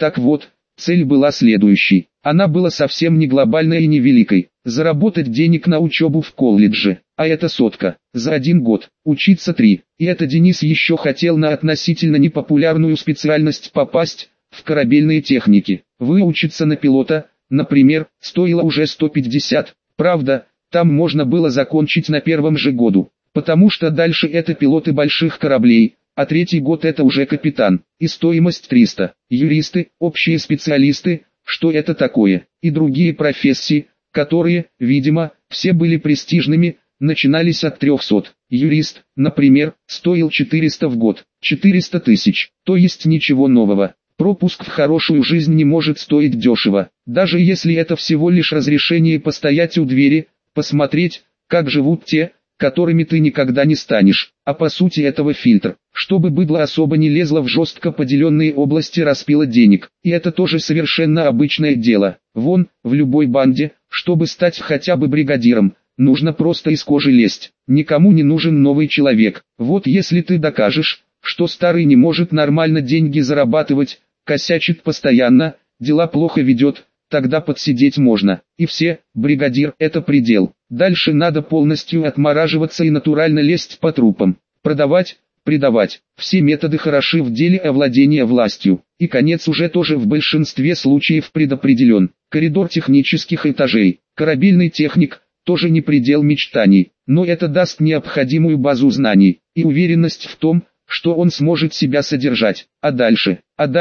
Так вот, цель была следующей. Она была совсем не глобальной и не великой. Заработать денег на учебу в колледже, а это сотка, за 1 год, учиться 3. И это Денис еще хотел на относительно непопулярную специальность попасть, в корабельные техники. Выучиться на пилота, например, стоило уже 150. Правда, там можно было закончить на первом же году, потому что дальше это пилоты больших кораблей, а 3-й год это уже капитан, и стоимость 300. Юристы, общие специалисты, что это такое, и другие профессии, которые, видимо, все были престижными, начинались от 300. Юрист, например, стоил 400 в год, 400 тысяч, то есть ничего нового. Пропуск в хорошую жизнь не может стоить дешево, даже если это всего лишь разрешение постоять у двери, посмотреть, как живут те, которыми ты никогда не станешь, а по сути этого фильтр, чтобы быдло особо не лезло в жестко поделенные области распила денег, и это тоже совершенно обычное дело. Вон, в любой банде, чтобы стать хотя бы бригадиром, нужно просто из кожи лезть, никому не нужен новый человек. Вот если ты докажешь, что старый не может нормально деньги зарабатывать, косячит постоянно, дела плохо ведет, тогда подсидеть можно. И все, бригадир – это предел. Дальше надо полностью отмораживаться и натурально лезть по трупам. Продавать, предавать. Все методы хороши в деле овладения властью. И конец уже тоже в большинстве случаев предопределен. Коридор технических этажей. Корабельный техник – тоже не предел мечтаний. Но это даст необходимую базу знаний и уверенность в том, что он сможет себя содержать. А дальше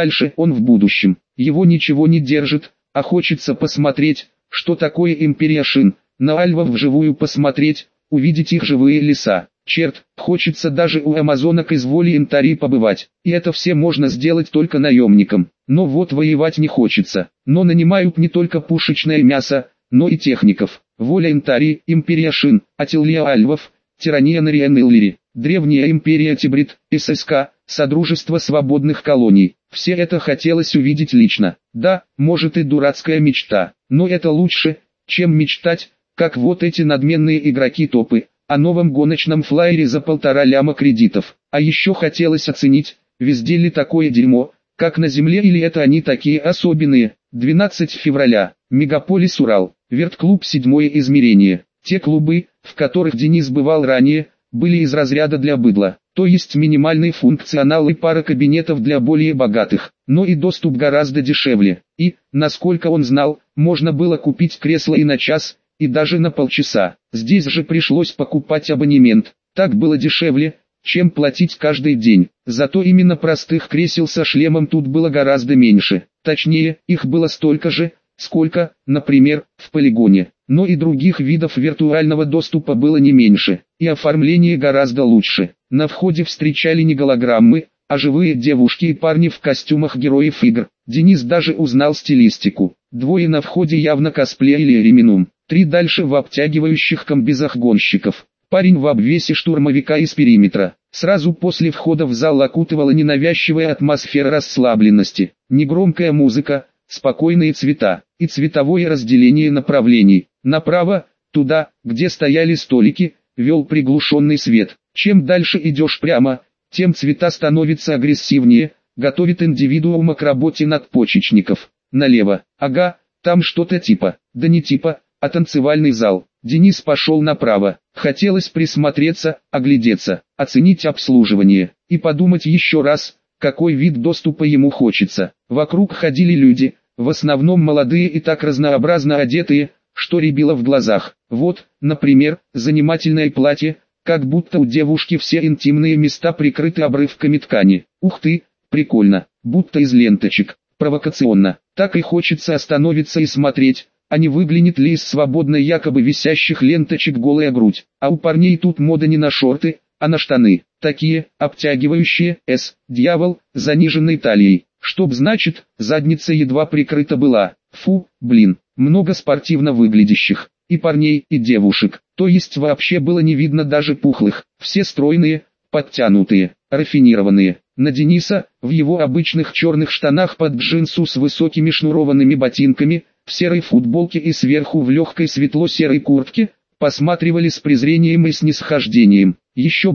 он в будущем. Его ничего не держит, а хочется посмотреть, что такое империя шин, на альвов вживую посмотреть, увидеть их живые леса. Черт, хочется даже у амазонок из воли Интари побывать. И это все можно сделать только наемникам. Но вот воевать не хочется. Но нанимают не только пушечное мясо, но и техников. Воля Интари, империя шин, Атилия альвов, тирания Нариэн-Иллири, древняя империя Тибрид, ССК, Содружество свободных колоний. Все это хотелось увидеть лично. Да, может и дурацкая мечта, но это лучше, чем мечтать, как вот эти надменные игроки-топы, о новом гоночном флайере за 1,5 ляма кредитов. А еще хотелось оценить, везде ли такое дерьмо, как на земле, или это они такие особенные. 12 февраля, Мегаполис Урал, Вертклуб 7 измерение. Те клубы, в которых Денис бывал ранее, были из разряда для быдла, то есть минимальный функционал и пара кабинетов для более богатых, но и доступ гораздо дешевле. И, насколько он знал, можно было купить кресло и на час, и даже на полчаса. Здесь же пришлось покупать абонемент, так было дешевле, чем платить каждый день. Зато именно простых кресел со шлемом тут было гораздо меньше. Точнее, их было столько же, сколько, например, в полигоне. Но и других видов виртуального доступа было не меньше, и оформление гораздо лучше. На входе встречали не голограммы, а живые девушки и парни в костюмах героев игр. Денис даже узнал стилистику. 2 на входе явно косплеили Реминум, 3 дальше в обтягивающих комбизах гонщиков. Парень в обвесе штурмовика из периметра. Сразу после входа в зал окутывала ненавязчивая атмосфера расслабленности. Негромкая музыка, спокойные цвета и цветовое разделение направлений. Направо, туда, где стояли столики, вел приглушенный свет. Чем дальше идешь прямо, тем цвета становятся агрессивнее, готовит индивидуума к работе надпочечников. Налево, ага, там что-то типа, да не типа, а танцевальный зал. Денис пошел направо. Хотелось присмотреться, оглядеться, оценить обслуживание и подумать еще раз, какой вид доступа ему хочется. Вокруг ходили люди, в основном молодые и так разнообразно одетые, что рябило в глазах. Вот, например, занимательное платье, как будто у девушки все интимные места прикрыты обрывками ткани. Ух ты, прикольно, будто из ленточек, провокационно. Так и хочется остановиться и смотреть, а не выглянет ли из свободно якобы висящих ленточек голая грудь. А у парней тут мода не на шорты, а на штаны. Такие, обтягивающие, дьявол, заниженной талией. Чтоб значит, задница едва прикрыта была. Фу, блин, много спортивно выглядящих. И парней, и девушек. То есть вообще было не видно даже пухлых. Все стройные, подтянутые, рафинированные. На Дениса, в его обычных черных штанах под джинсу с высокими шнурованными ботинками, в серой футболке и сверху в легкой светло-серой куртке, посматривали с презрением и снисхождением. Еще бы,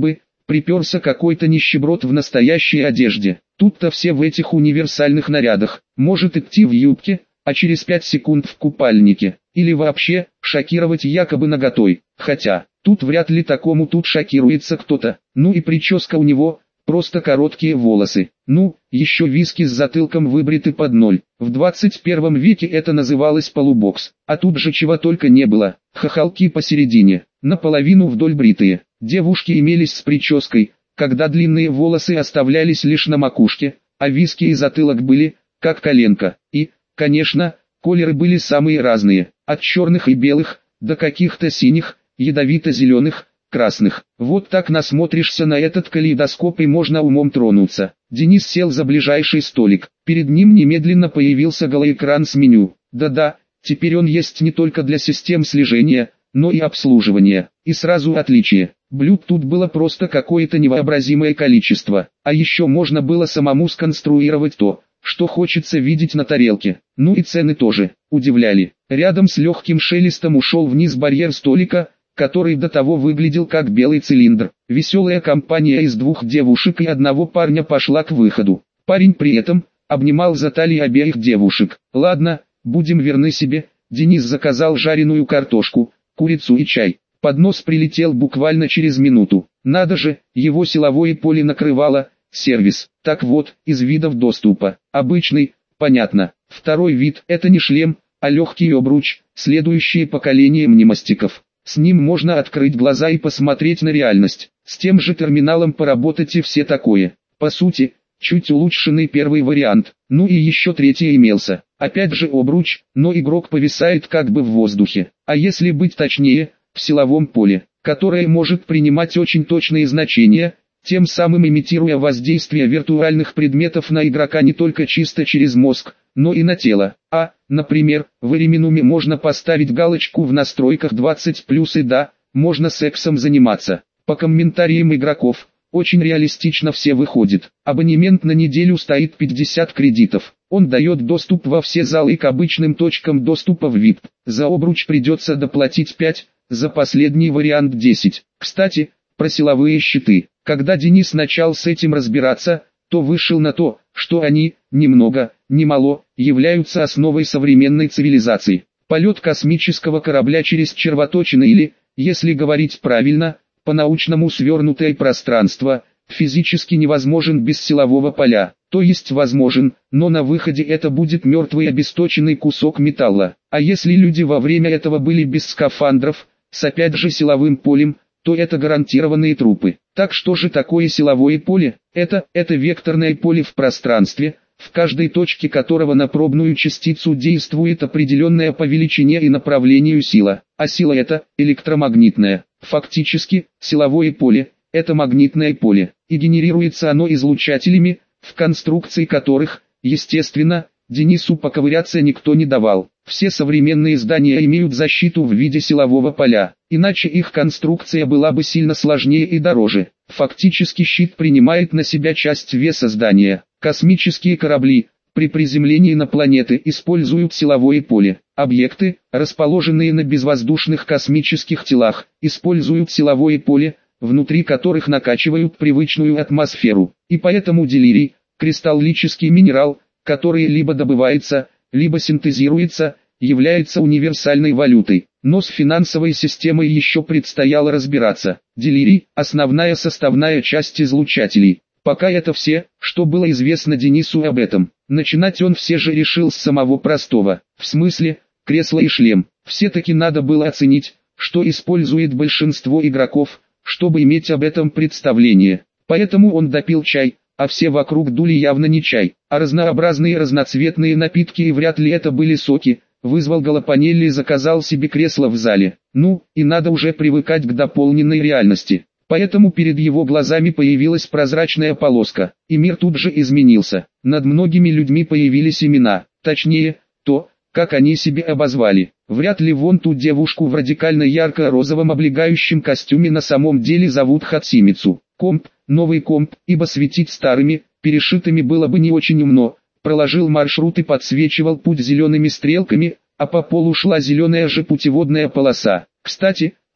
приперся какой-то нищеброд в настоящей одежде. Тут-то все в этих универсальных нарядах, может идти в юбке, а через 5 секунд в купальнике, или вообще, шокировать якобы наготой, хотя, тут вряд ли такому тут шокируется кто-то, ну и прическа у него, просто короткие волосы, ну, еще виски с затылком выбриты под ноль, в 21 веке это называлось полубокс, а тут же чего только не было, хохолки посередине, наполовину вдоль бритые, девушки имелись с прической, когда длинные волосы оставлялись лишь на макушке, а виски и затылок были, как коленка, и, конечно, колеры были самые разные, от черных и белых, до каких-то синих, ядовито-зеленых, красных. Вот так насмотришься на этот калейдоскоп и можно умом тронуться. Денис сел за ближайший столик, перед ним немедленно появился голоэкран с меню. Да-да, теперь он есть не только для систем слежения, но и обслуживания. И сразу отличие. Блюд тут было просто какое-то невообразимое количество, а еще можно было самому сконструировать то, что хочется видеть на тарелке. Ну и цены тоже удивляли. Рядом с легким шелестом ушел вниз барьер столика, который до того выглядел как белый цилиндр. Веселая компания из 2 девушек и 1 парня пошла к выходу. Парень при этом обнимал за талии обеих девушек. Ладно, будем верны себе. Денис заказал жареную картошку, курицу и чай. Поднос прилетел буквально через минуту. Надо же, его силовое поле накрывало. Сервис. Так вот, из видов доступа. Обычный, понятно. Второй вид – это не шлем, а легкий обруч, следующее поколение мнемостиков. С ним можно открыть глаза и посмотреть на реальность. С тем же терминалом поработать и все такое. По сути, чуть улучшенный первый вариант. Ну и еще третий имелся. Опять же обруч, но игрок повисает как бы в воздухе. А если быть точнее, в силовом поле, которое может принимать очень точные значения, тем самым имитируя воздействие виртуальных предметов на игрока не только чисто через мозг, но и на тело. Например, в Эриминуме можно поставить галочку в настройках 20+, и да, можно сексом заниматься. По комментариям игроков, очень реалистично все выходит. Абонемент на неделю стоит 50 кредитов. Он дает доступ во все залы и к обычным точкам доступа в VIP. За обруч придется доплатить 5, за последний вариант 10. Кстати, про силовые щиты. Когда Денис начал с этим разбираться, то вышел на то, что они, ни много, ни мало, являются основой современной цивилизации. Полет космического корабля через червоточины или, если говорить правильно, по-научному свернутое пространство, физически невозможен без силового поля. То есть возможен, но на выходе это будет мертвый обесточенный кусок металла. А если люди во время этого были без скафандров, с опять же силовым полем, то это гарантированные трупы. Так что же такое силовое поле? Это векторное поле в пространстве, в каждой точке которого на пробную частицу действует определенная по величине и направлению сила. А сила это электромагнитная. Фактически, силовое поле – это магнитное поле, и генерируется оно излучателями, в конструкции которых, естественно, Денису поковыряться никто не давал. Все современные здания имеют защиту в виде силового поля, иначе их конструкция была бы сильно сложнее и дороже. Фактически щит принимает на себя часть веса здания. Космические корабли, при приземлении на планеты используют силовое поле. Объекты, расположенные на безвоздушных космических телах, используют силовое поле, внутри которых накачивают привычную атмосферу. И поэтому делирий, кристаллический минерал, который либо добывается, либо синтезируется, является универсальной валютой. Но с финансовой системой еще предстояло разбираться. Делирий – основная составная часть излучателей. Пока это все, что было известно Денису об этом. Начинать он все же решил с самого простого. В смысле, кресло и шлем. Все-таки надо было оценить, что использует большинство игроков, чтобы иметь об этом представление. Поэтому он допил чай, а все вокруг дули явно не чай, а разнообразные разноцветные напитки, и вряд ли это были соки. Вызвал Галапанелли и заказал себе кресло в зале. Ну, и надо уже привыкать к дополненной реальности. Поэтому перед его глазами появилась прозрачная полоска, и мир тут же изменился. Над многими людьми появились имена, точнее, то, как они себе обозвали. Вряд ли вон ту девушку в радикально ярко-розовом облегающем костюме на самом деле зовут Хацимицу. Комп, новый комп, ибо светить старыми, перешитыми было бы не очень умно. Проложил маршрут и подсвечивал путь зелеными стрелками, а по полу шла зеленая же путеводная полоса. Кстати,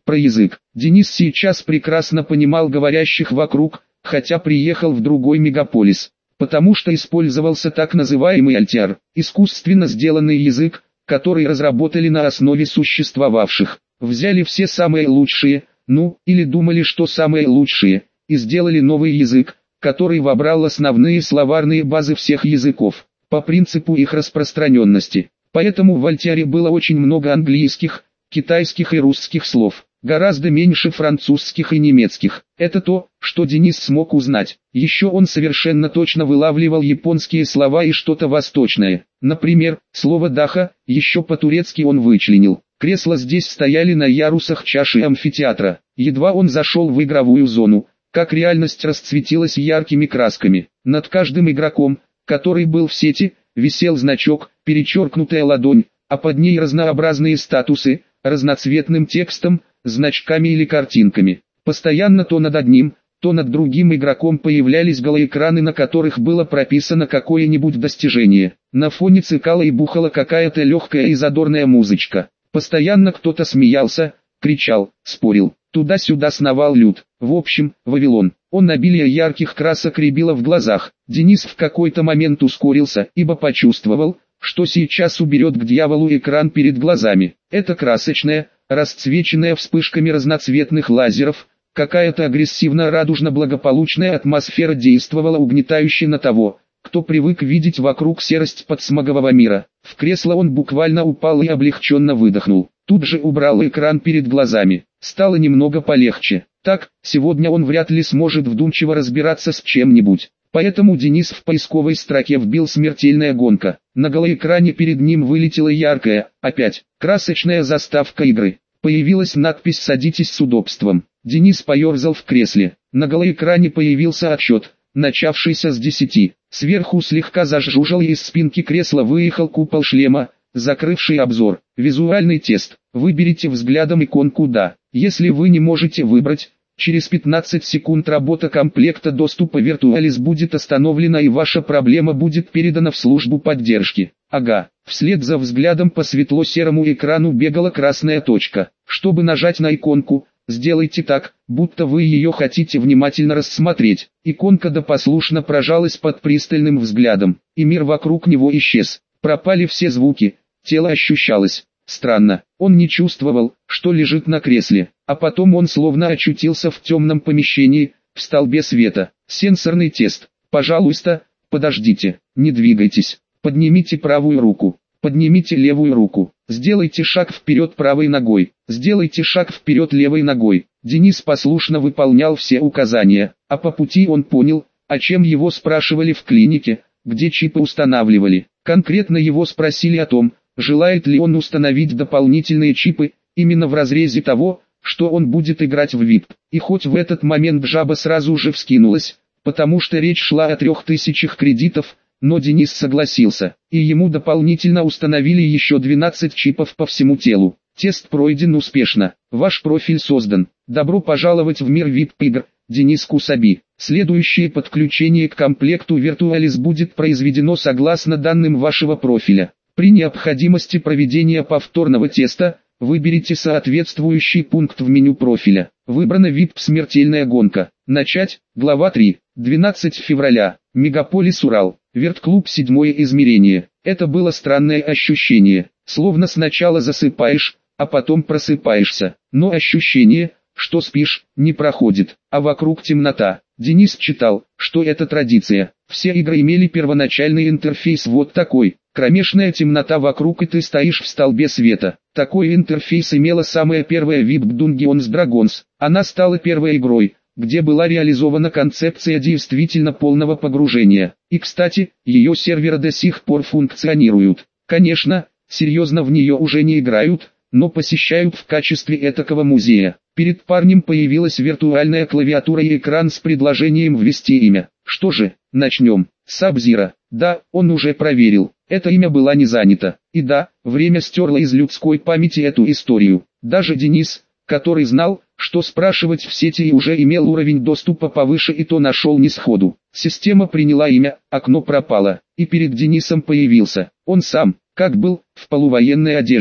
про язык. Денис сейчас прекрасно понимал говорящих вокруг, хотя приехал в другой мегаполис, потому что использовался так называемый альтер, искусственно сделанный язык, который разработали на основе существовавших. Взяли все самые лучшие, или думали, что самые лучшие, и сделали новый язык, который вобрал основные словарные базы всех языков, по принципу их распространенности. Поэтому в альтере было очень много английских, китайских и русских слов, гораздо меньше французских и немецких. Это то, что Денис смог узнать. Еще он совершенно точно вылавливал японские слова и что-то восточное. Например, слово «даха», еще по-турецки он вычленил. Кресла здесь стояли на ярусах чаши амфитеатра. Едва он зашел в игровую зону, как реальность расцветилась яркими красками. Над каждым игроком, который был в сети, висел значок, перечеркнутая ладонь, а под ней разнообразные статусы, разноцветным текстом, значками или картинками. Постоянно то над одним, то над другим игроком появлялись голоэкраны, на которых было прописано какое-нибудь достижение. На фоне цикала и бухала какая-то легкая и задорная музычка. Постоянно кто-то смеялся, кричал, спорил. Туда-сюда сновал люд. В общем, Вавилон. Он обилие ярких красок рябило в глазах. Денис в какой-то момент ускорился, ибо почувствовал, что сейчас уберет к дьяволу экран перед глазами. Это красочная, расцвеченная вспышками разноцветных лазеров, какая-то агрессивно-радужно-благополучная атмосфера действовала угнетающе на того, кто привык видеть вокруг серость подсмогового мира. В кресло он буквально упал и облегченно выдохнул. Тут же убрал экран перед глазами. Стало немного полегче. Так, сегодня он вряд ли сможет вдумчиво разбираться с чем-нибудь. Поэтому Денис в поисковой строке вбил «Смертельная гонка». На голоэкране перед ним вылетела яркая, опять, красочная заставка игры. Появилась надпись «Садитесь с удобством». Денис поерзал в кресле. На голоэкране появился отчет, начавшийся с 10. Сверху слегка зажужжал и из спинки кресла выехал купол шлема, закрывший обзор. Визуальный тест. Выберите взглядом иконку «Да». Если вы не можете выбрать, через 15 секунд работа комплекта доступа Virtualis будет остановлена и ваша проблема будет передана в службу поддержки. Ага. Вслед за взглядом по светло-серому экрану бегала красная точка. Чтобы нажать на иконку, сделайте так, будто вы ее хотите внимательно рассмотреть. Иконка послушно прожалась под пристальным взглядом, и мир вокруг него исчез. Пропали все звуки, тело ощущалось. Странно, он не чувствовал, что лежит на кресле, а потом он словно очутился в темном помещении, в столбе света. Сенсорный тест. Пожалуйста, подождите, не двигайтесь. Поднимите правую руку. Поднимите левую руку. Сделайте шаг вперед правой ногой. Сделайте шаг вперед левой ногой. Денис послушно выполнял все указания, а по пути он понял, о чем его спрашивали в клинике, где чипы устанавливали. Конкретно его спросили о том, желает ли он установить дополнительные чипы, именно в разрезе того, что он будет играть в VIP. И хоть в этот момент жаба сразу же вскинулась, потому что речь шла о 3000 кредитов, но Денис согласился, и ему дополнительно установили еще 12 чипов по всему телу. Тест пройден успешно, ваш профиль создан. Добро пожаловать в мир VIP-игр, Денис Кусаби. Следующее подключение к комплекту Virtualis будет произведено согласно данным вашего профиля. При необходимости проведения повторного теста, выберите соответствующий пункт в меню профиля. Выбрана VIP «Смертельная гонка». Начать. Глава 3. 12 февраля. Мегаполис Урал. Вертклуб 7 измерение. Это было странное ощущение, словно сначала засыпаешь, а потом просыпаешься. Но ощущение, что спишь, не проходит, а вокруг темнота. Денис читал, что это традиция. Все игры имели первоначальный интерфейс вот такой. Кромешная темнота вокруг и ты стоишь в столбе света. Такой интерфейс имела самая первая VIP Dungeons Dragons. Она стала первой игрой, где была реализована концепция действительно полного погружения. И кстати, ее серверы до сих пор функционируют. Конечно, серьезно в нее уже не играют, но посещают в качестве этакого музея. Перед парнем появилась виртуальная клавиатура и экран с предложением ввести имя. Что же, начнем. Саб-Зиро. Да, он уже проверил. Это имя было не занято. И да, время стерло из людской памяти эту историю. Даже Денис, который знал, что спрашивать в сети и уже имел уровень доступа повыше, и то нашел не сходу. Система приняла имя, окно пропало, и перед Денисом появился он сам, как был, в полувоенной одежде.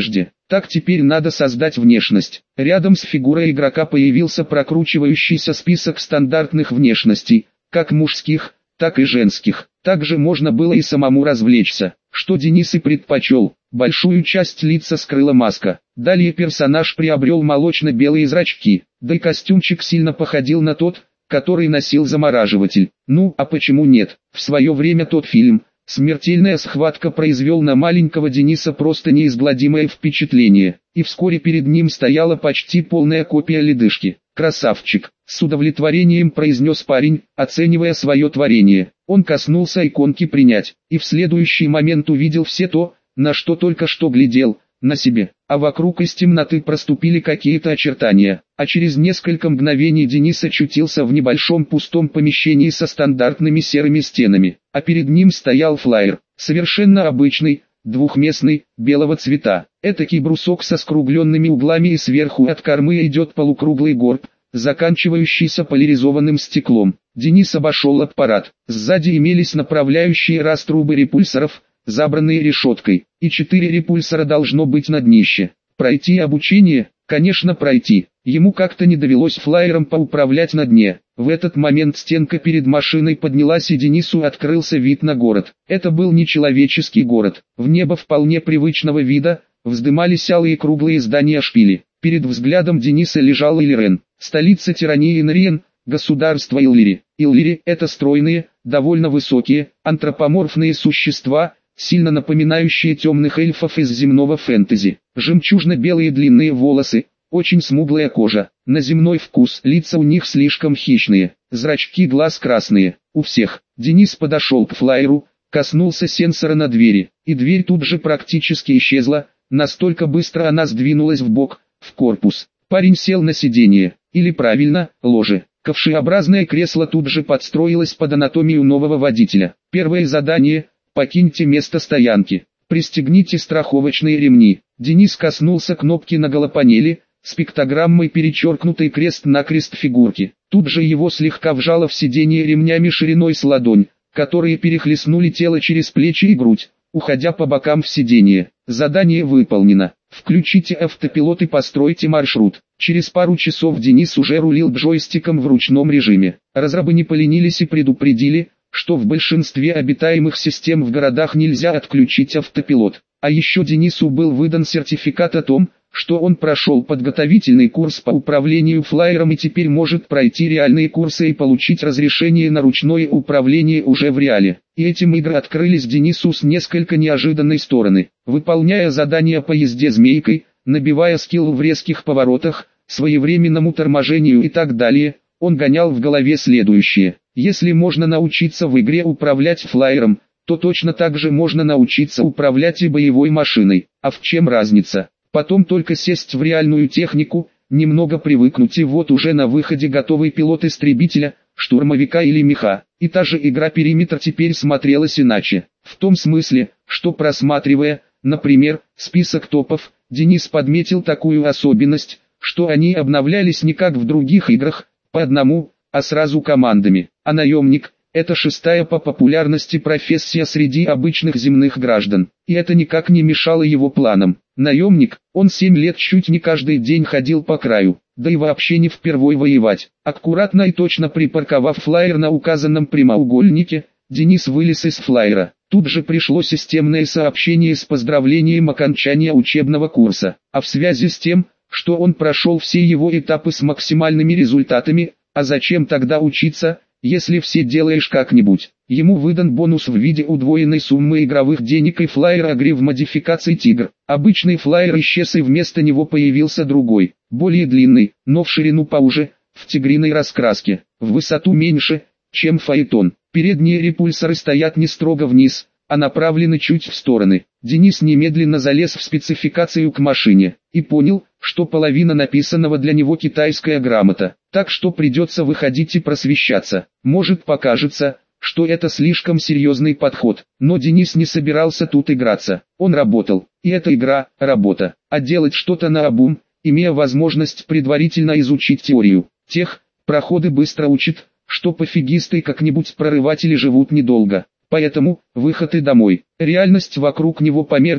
Так теперь надо создать внешность. Рядом с фигурой игрока появился прокручивающийся список стандартных внешностей, как мужских, так и женских. Также можно было и самому развлечься, что Денис и предпочел. Большую часть лица скрыла маска. Далее персонаж приобрел молочно-белые зрачки, да и костюмчик сильно походил на тот, который носил замораживатель. Ну, а почему нет? В свое время тот фильм «Смертельная схватка» произвел на маленького Дениса просто неизгладимое впечатление, и вскоре перед ним стояла почти полная копия ледышки. «Красавчик!» — с удовлетворением произнес парень, оценивая свое творение. Он коснулся иконки «Принять», и в следующий момент увидел все то, на что только что глядел, на себе, а вокруг из темноты проступили какие-то очертания, а через несколько мгновений Денис очутился в небольшом пустом помещении со стандартными серыми стенами, а перед ним стоял флаер, совершенно обычный, двухместный, белого цвета. Этакий брусок со скругленными углами и сверху от кормы идет полукруглый горб, заканчивающийся поляризованным стеклом. Денис обошел аппарат, сзади имелись направляющие раструбы репульсоров, забранные решеткой, и 4 репульсора должно быть на днище. Пройти обучение? Конечно, пройти. Ему как-то не довелось флайером поуправлять на дне. В этот момент стенка перед машиной поднялась и Денису открылся вид на город. Это был нечеловеческий город. В небо вполне привычного вида вздымались алые круглые здания-шпили. Перед взглядом Дениса лежал Иллирен, столица тирании Инриен, государство Иллири. Иллири – это стройные, довольно высокие, антропоморфные существа, сильно напоминающие темных эльфов из земного фэнтези. Жемчужно-белые длинные волосы, очень смуглая кожа, на земной вкус. Лица у них слишком хищные, зрачки глаз красные, у всех. Денис подошел к флайеру, коснулся сенсора на двери, и дверь тут же практически исчезла, настолько быстро она сдвинулась в бок, в корпус. Парень сел на сиденье, или правильно, ложе. Ковшеобразное кресло тут же подстроилось под анатомию нового водителя. Первое задание – покиньте место стоянки. Пристегните страховочные ремни. Денис коснулся кнопки на голопанели, с пиктограммой перечеркнутый крест-накрест фигурки. Тут же его слегка вжало в сиденье ремнями шириной с ладонь, которые перехлестнули тело через плечи и грудь, уходя по бокам в сиденье. Задание выполнено. Включите автопилот и постройте маршрут. Через пару часов Денис уже рулил джойстиком в ручном режиме. Разрабы не поленились и предупредили, что в большинстве обитаемых систем в городах нельзя отключить автопилот. А еще Денису был выдан сертификат о том, что он прошел подготовительный курс по управлению флайером и теперь может пройти реальные курсы и получить разрешение на ручное управление уже в реале. И этим игры открылись Денису с несколько неожиданной стороны. Выполняя задания по езде змейкой, набивая скилл в резких поворотах, своевременному торможению и так далее, он гонял в голове следующее. Если можно научиться в игре управлять флайером, то точно так же можно научиться управлять и боевой машиной. А в чем разница? Потом только сесть в реальную технику, немного привыкнуть и вот уже на выходе готовый пилот истребителя, штурмовика или меха. И та же игра «Периметр» теперь смотрелась иначе. В том смысле, что просматривая, например, список топов, Денис подметил такую особенность, что они обновлялись не как в других играх, по одному, а сразу командами. А наемник – это 6-я по популярности профессия среди обычных земных граждан. И это никак не мешало его планам. Наемник, он 7 лет чуть не каждый день ходил по краю, да и вообще не впервой воевать. Аккуратно и точно припарковав флайер на указанном прямоугольнике, Денис вылез из флайера. Тут же пришло системное сообщение с поздравлением окончания учебного курса. А в связи с тем, что он прошел все его этапы с максимальными результатами, а зачем тогда учиться, если все делаешь как-нибудь? Ему выдан бонус в виде удвоенной суммы игровых денег и флайер Агри в модификации Тигр. Обычный флайер исчез и вместо него появился другой, более длинный, но в ширину поуже, в тигриной раскраске, в высоту меньше, чем фаэтон. Передние репульсоры стоят не строго вниз, а направлены чуть в стороны. Денис немедленно залез в спецификацию к машине и понял, что половина написанного для него китайская грамота, так что придется выходить и просвещаться. Может покажется, что это слишком серьезный подход, но Денис не собирался тут играться. Он работал, и эта игра – работа, а делать что-то наобум, имея возможность предварительно изучить теорию. Проходы быстро учат, что пофигисты как-нибудь прорыватели живут недолго. Поэтому, выход и домой. Реальность вокруг него померкла,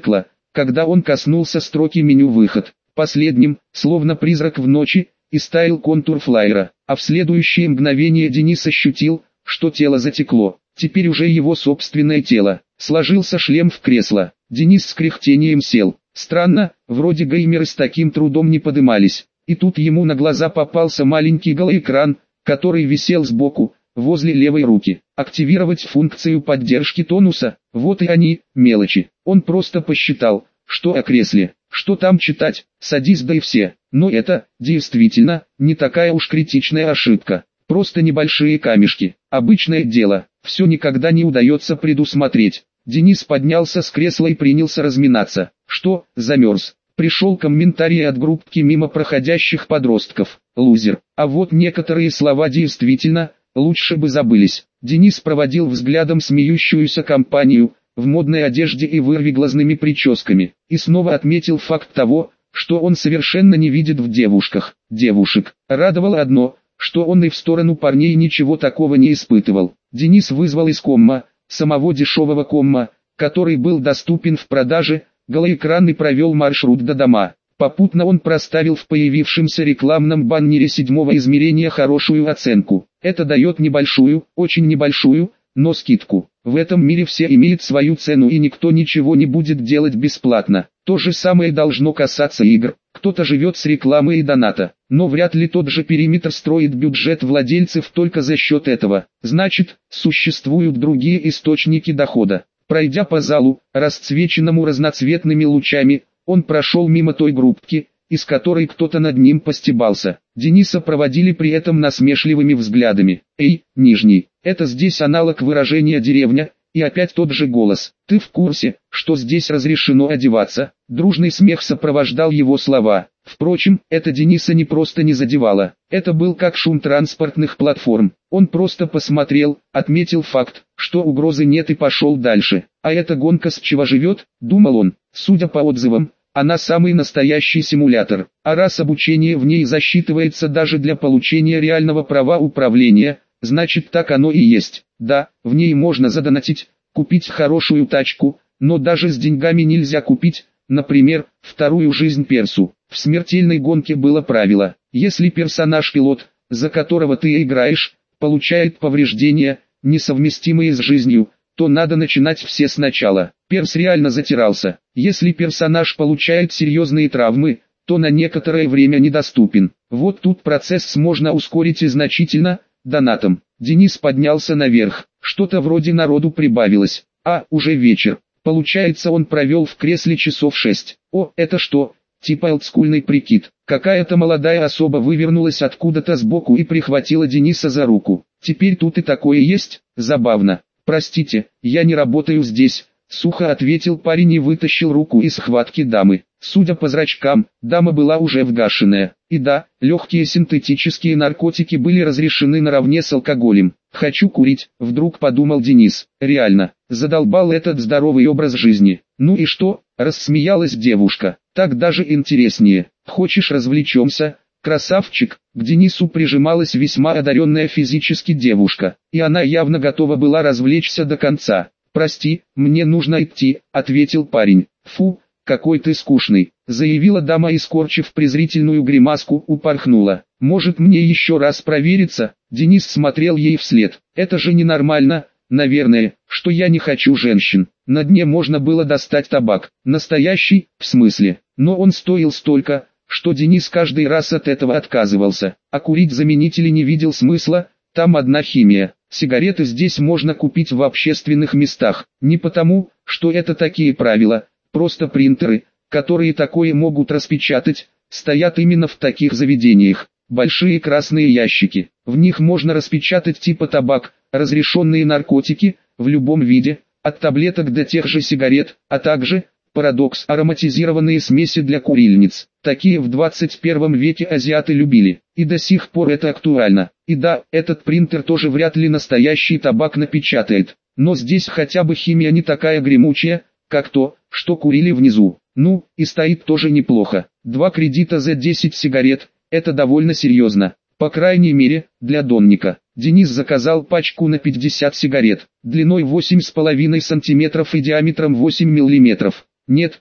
когда он коснулся строки меню «Выход». Последним, словно призрак в ночи, истаял контур флайера, а в следующее мгновение Денис ощутил, что тело затекло. Теперь уже его собственное тело. Сложился шлем в кресло. Денис с кряхтением сел. Странно, вроде геймеры с таким трудом не подымались. И тут ему на глаза попался маленький голоэкран, который висел сбоку, возле левой руки. Активировать функцию поддержки тонуса. Вот и они, мелочи. Он просто посчитал, что о кресле. Что там читать, садись да и все. Но это, действительно, не такая уж критичная ошибка. Просто небольшие камешки. Обычное дело. Все никогда не удается предусмотреть. Денис поднялся с кресла и принялся разминаться. Что, замерз? Пришел комментарий от группки мимо проходящих подростков. Лузер. А вот некоторые слова действительно, лучше бы забылись. Денис проводил взглядом смеющуюся компанию, в модной одежде и вырвиглазными прическами, и снова отметил факт того, что он совершенно не видит в девушек. Радовало одно, что он и в сторону парней ничего такого не испытывал. Денис вызвал из комма, самого дешевого комма, который был доступен в продаже, голоэкран и провел маршрут до дома. Попутно он проставил в появившемся рекламном баннере 7-го измерения хорошую оценку. Это дает небольшую, очень небольшую, но скидку. В этом мире все имеют свою цену и никто ничего не будет делать бесплатно. То же самое должно касаться игр. Кто-то живет с рекламы и доната, но вряд ли тот же периметр строит бюджет владельцев только за счет этого. Значит, существуют другие источники дохода. Пройдя по залу, расцвеченному разноцветными лучами, он прошел мимо той группки, из которой кто-то над ним постебался. Дениса проводили при этом насмешливыми взглядами. «Эй, нижний, это здесь аналог выражения «деревня», и опять тот же голос. Ты в курсе, что здесь разрешено одеваться?» Дружный смех сопровождал его слова. Впрочем, это Дениса не просто не задевало. Это был как шум транспортных платформ. Он просто посмотрел, отметил факт, что угрозы нет и пошел дальше. А эта гонка с чего живет, думал он, судя по отзывам. Она самый настоящий симулятор, а раз обучение в ней засчитывается даже для получения реального права управления, значит так оно и есть. Да, в ней можно задонатить, купить хорошую тачку, но даже с деньгами нельзя купить, например, вторую жизнь персу. В смертельной гонке было правило: если персонаж-пилот, за которого ты играешь, получает повреждения, несовместимые с жизнью, то надо начинать все сначала. Перс реально затирался. Если персонаж получает серьезные травмы, то на некоторое время недоступен. Вот тут процесс можно ускорить и значительно, донатом. Денис поднялся наверх. Что-то вроде народу прибавилось. А, уже вечер. Получается, он провел в кресле часов 6. О, это что? Типа олдскульный прикид. Какая-то молодая особа вывернулась откуда-то сбоку и прихватила Дениса за руку. Теперь тут и такое есть? Забавно. «Простите, я не работаю здесь», — сухо ответил парень и вытащил руку из схватки дамы. Судя по зрачкам, дама была уже вгашенная. И да, легкие синтетические наркотики были разрешены наравне с алкоголем. «Хочу курить», — вдруг подумал Денис. Реально, задолбал этот здоровый образ жизни. «Ну и что?» — рассмеялась девушка. «Так даже интереснее. Хочешь развлечемся?» «Красавчик!» К Денису прижималась весьма одаренная физически девушка, и она явно готова была развлечься до конца. «Прости, мне нужно идти», — ответил парень. «Фу, какой ты скучный», — заявила дама и, скорчив презрительную гримаску, упорхнула. «Может мне еще раз провериться?» Денис смотрел ей вслед. «Это же ненормально, наверное, что я не хочу женщин». На дне можно было достать табак. Настоящий, в смысле, но он стоил столько, что Денис каждый раз от этого отказывался, а курить заменители не видел смысла, там одна химия. Сигареты здесь можно купить в общественных местах, не потому, что это такие правила, просто принтеры, которые такое могут распечатать, стоят именно в таких заведениях. Большие красные ящики, в них можно распечатать типа табак, разрешенные наркотики, в любом виде, от таблеток до тех же сигарет, а также, парадокс, ароматизированные смеси для курильниц. Такие в 21 веке азиаты любили, и до сих пор это актуально. И да, этот принтер тоже вряд ли настоящий табак напечатает, но здесь хотя бы химия не такая гремучая, как то, что курили внизу. Ну, и стоит тоже неплохо. 2 кредита за 10 сигарет, это довольно серьезно. По крайней мере, для донника. Денис заказал пачку на 50 сигарет, длиной 8,5 см и диаметром 8 мм. Нет, он,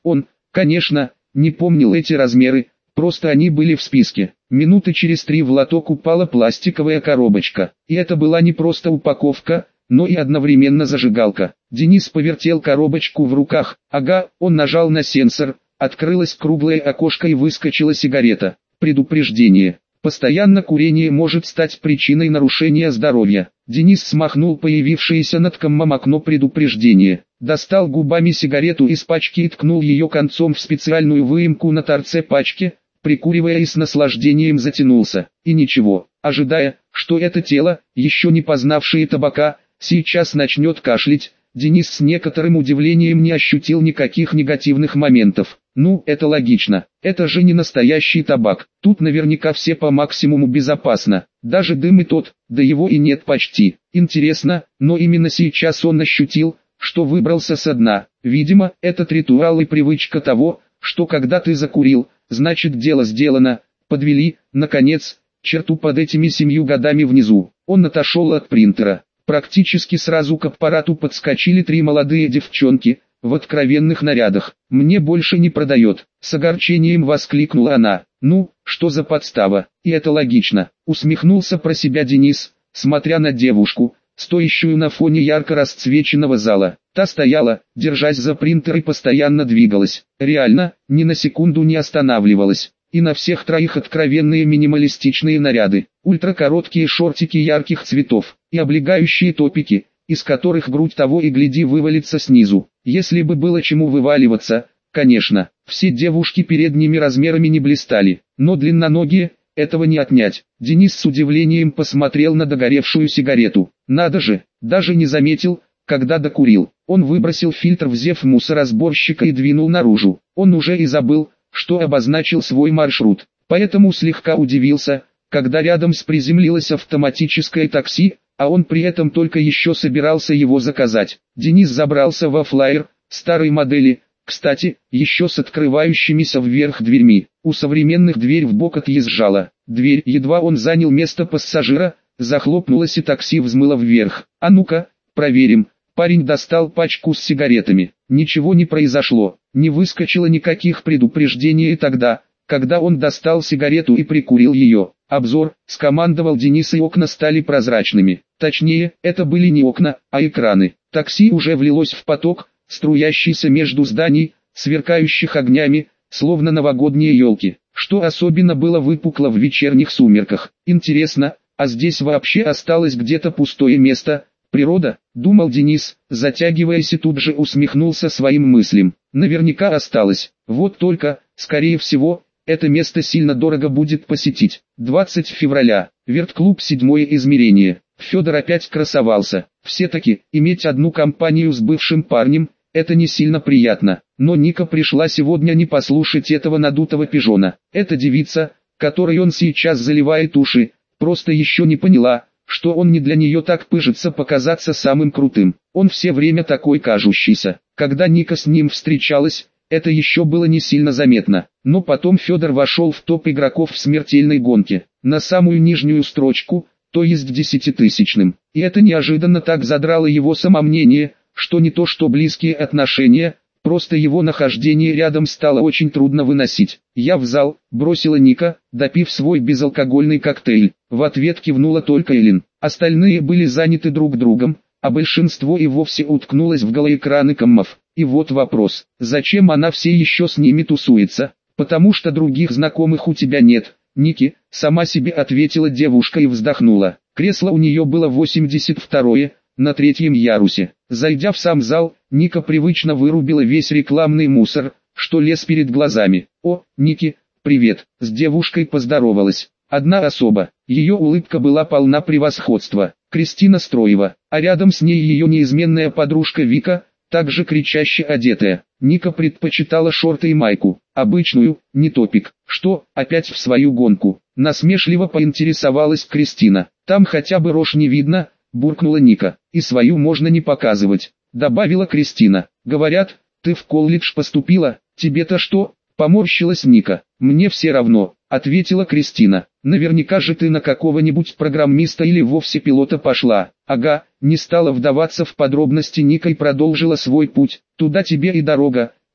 Конечно, не помнил эти размеры, просто они были в списке. Минуты через 3 в лоток упала пластиковая коробочка. И это была не просто упаковка, но и одновременно зажигалка. Денис повертел коробочку в руках. Ага, он нажал на сенсор, открылось круглое окошко и выскочила сигарета. Предупреждение. Постоянно курение может стать причиной нарушения здоровья. Денис смахнул появившееся над коммом окно предупреждение. Достал губами сигарету из пачки и ткнул ее концом в специальную выемку на торце пачки, прикуривая и с наслаждением затянулся. И ничего, ожидая, что это тело, еще не познавшее табака, сейчас начнет кашлять, Денис с некоторым удивлением не ощутил никаких негативных моментов. Ну, это логично, это же не настоящий табак, тут наверняка все по максимуму безопасно, даже дым и тот, да его и нет почти. Интересно, но именно сейчас он ощутил, что выбрался со дна. Видимо, этот ритуал и привычка того, что когда ты закурил, значит дело сделано, подвели, наконец, черту под этими 7 годами внизу. Он отошел от принтера. Практически сразу к аппарату подскочили 3 молодые девчонки, в откровенных нарядах. «Мне больше не продает», — с огорчением воскликнула она. «Ну, что за подстава, и это логично», — усмехнулся про себя Денис, смотря на девушку, стоящую на фоне ярко расцвеченного зала. Та стояла, держась за принтер и постоянно двигалась. Реально, ни на секунду не останавливалась. И на всех троих откровенные минималистичные наряды, ультракороткие шортики ярких цветов и облегающие топики, из которых грудь того и гляди вывалится снизу. Если бы было чему вываливаться, конечно, все девушки передними размерами не блистали, но длинноногие, этого не отнять. Денис с удивлением посмотрел на догоревшую сигарету. Надо же, даже не заметил, когда докурил. Он выбросил фильтр в зев мусоросборщика и двинул наружу. Он уже и забыл, что обозначил свой маршрут, поэтому слегка удивился, когда рядом приземлилось автоматическое такси, а он при этом только еще собирался его заказать. Денис забрался во флайер, старой модели, кстати, еще с открывающимися вверх дверьми. У современных дверь в бок отъезжала. Дверь, едва он занял место пассажира, захлопнулась и такси взмыло вверх. А ну-ка, проверим. Парень достал пачку с сигаретами. Ничего не произошло, не выскочило никаких предупреждений и тогда, когда он достал сигарету и прикурил ее. «Обзор», — скомандовал Денис, и окна стали прозрачными. Точнее, это были не окна, а экраны. Такси уже влилось в поток, струящийся между зданий, сверкающих огнями, словно новогодние елки. Что особенно было выпукло в вечерних сумерках. Интересно, а здесь вообще осталось где-то пустое место? Природа, думал Денис, затягиваясь, и тут же усмехнулся своим мыслям. Наверняка осталось. Вот только, скорее всего, это место сильно дорого будет посетить. 20 февраля. Вертклуб 7 измерение. Федор опять красовался. Все-таки, иметь одну компанию с бывшим парнем, это не сильно приятно. Но Ника пришла сегодня не послушать этого надутого пижона. Эта девица, которой он сейчас заливает уши, просто еще не поняла, что он не для нее так пыжится показаться самым крутым. Он все время такой кажущийся. Когда Ника с ним встречалась, это еще было не сильно заметно. Но потом Федор вошел в топ игроков в смертельной гонке. На самую нижнюю строчку, то есть 10-тысячным. И это неожиданно так задрало его самомнение, что не то что близкие отношения, просто его нахождение рядом стало очень трудно выносить. «Я в зал», — бросила Ника, допив свой безалкогольный коктейль. В ответ кивнула только Элин. Остальные были заняты друг другом, а большинство и вовсе уткнулось в голоэкраны коммов. И вот вопрос, зачем она все еще с ними тусуется? Потому что других знакомых у тебя нет, Ники, сама себе ответила девушка и вздохнула. Кресло у нее было 82-е, на 3-м ярусе. Зайдя в сам зал, Ника привычно вырубила весь рекламный мусор, что лез перед глазами. «О, Ники, привет!» С девушкой поздоровалась. Одна особа, ее улыбка была полна превосходства, Кристина Строева, а рядом с ней ее неизменная подружка Вика, также кричаще одетая. Ника предпочитала шорты и майку, обычную, не топик. «Что, опять в свою гонку?» Насмешливо поинтересовалась Кристина. «Там хотя бы рожь не видно», буркнула Ника. «И свою можно не показывать», добавила Кристина. «Говорят, ты в колледж поступила, тебе-то что?» Поморщилась Ника. «Мне все равно», ответила Кристина. «Наверняка же ты на какого-нибудь программиста или вовсе пилота пошла». «Ага», не стала вдаваться в подробности Ника и продолжила свой путь. «Туда тебе и дорога,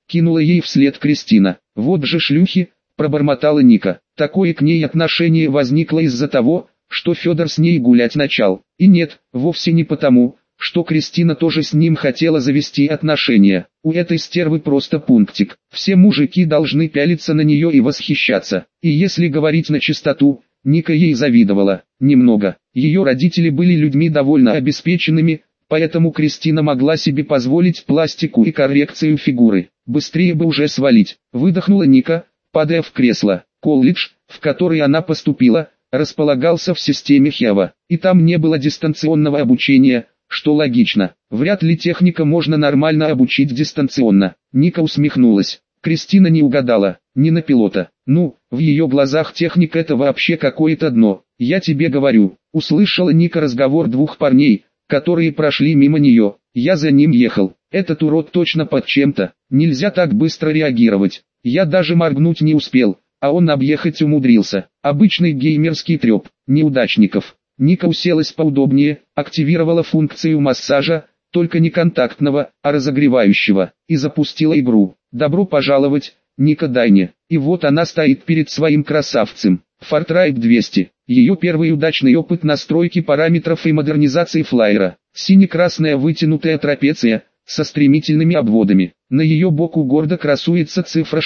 кинула ей вслед Кристина. Вот же шлюхи, пробормотала Ника. Такое к ней отношение возникло из-за того, что Федор с ней гулять начал. И нет, вовсе не потому, что Кристина тоже с ним хотела завести отношения. У этой стервы просто пунктик. Все мужики должны пялиться на нее и восхищаться. И если говорить на чистоту, Ника ей завидовала. Немного. Ее родители были людьми довольно обеспеченными, поэтому Кристина могла себе позволить пластику и коррекцию фигуры. Быстрее бы уже свалить. Выдохнула Ника, падая в кресло. Колледж, в который она поступила, располагался в системе Хева, и там не было дистанционного обучения, что логично. Вряд ли техника можно нормально обучить дистанционно. Ника усмехнулась. Кристина не угадала, не на пилота. Ну, в ее глазах техник это вообще какое-то дно. Я тебе говорю, услышала Ника разговор двух парней, которые прошли мимо нее. Я за ним ехал. Этот урод точно под чем-то. Нельзя так быстро реагировать. Я даже моргнуть не успел, а он объехать умудрился. Обычный геймерский треп, неудачников. Ника уселась поудобнее, активировала функцию массажа, только не контактного, а разогревающего, и запустила игру. Добро пожаловать, Ника Дайне. И вот она стоит перед своим красавцем. Fartright 200. Ее первый удачный опыт настройки параметров и модернизации флайера. Сине-красная вытянутая трапеция, со стремительными обводами. На ее боку гордо красуется цифра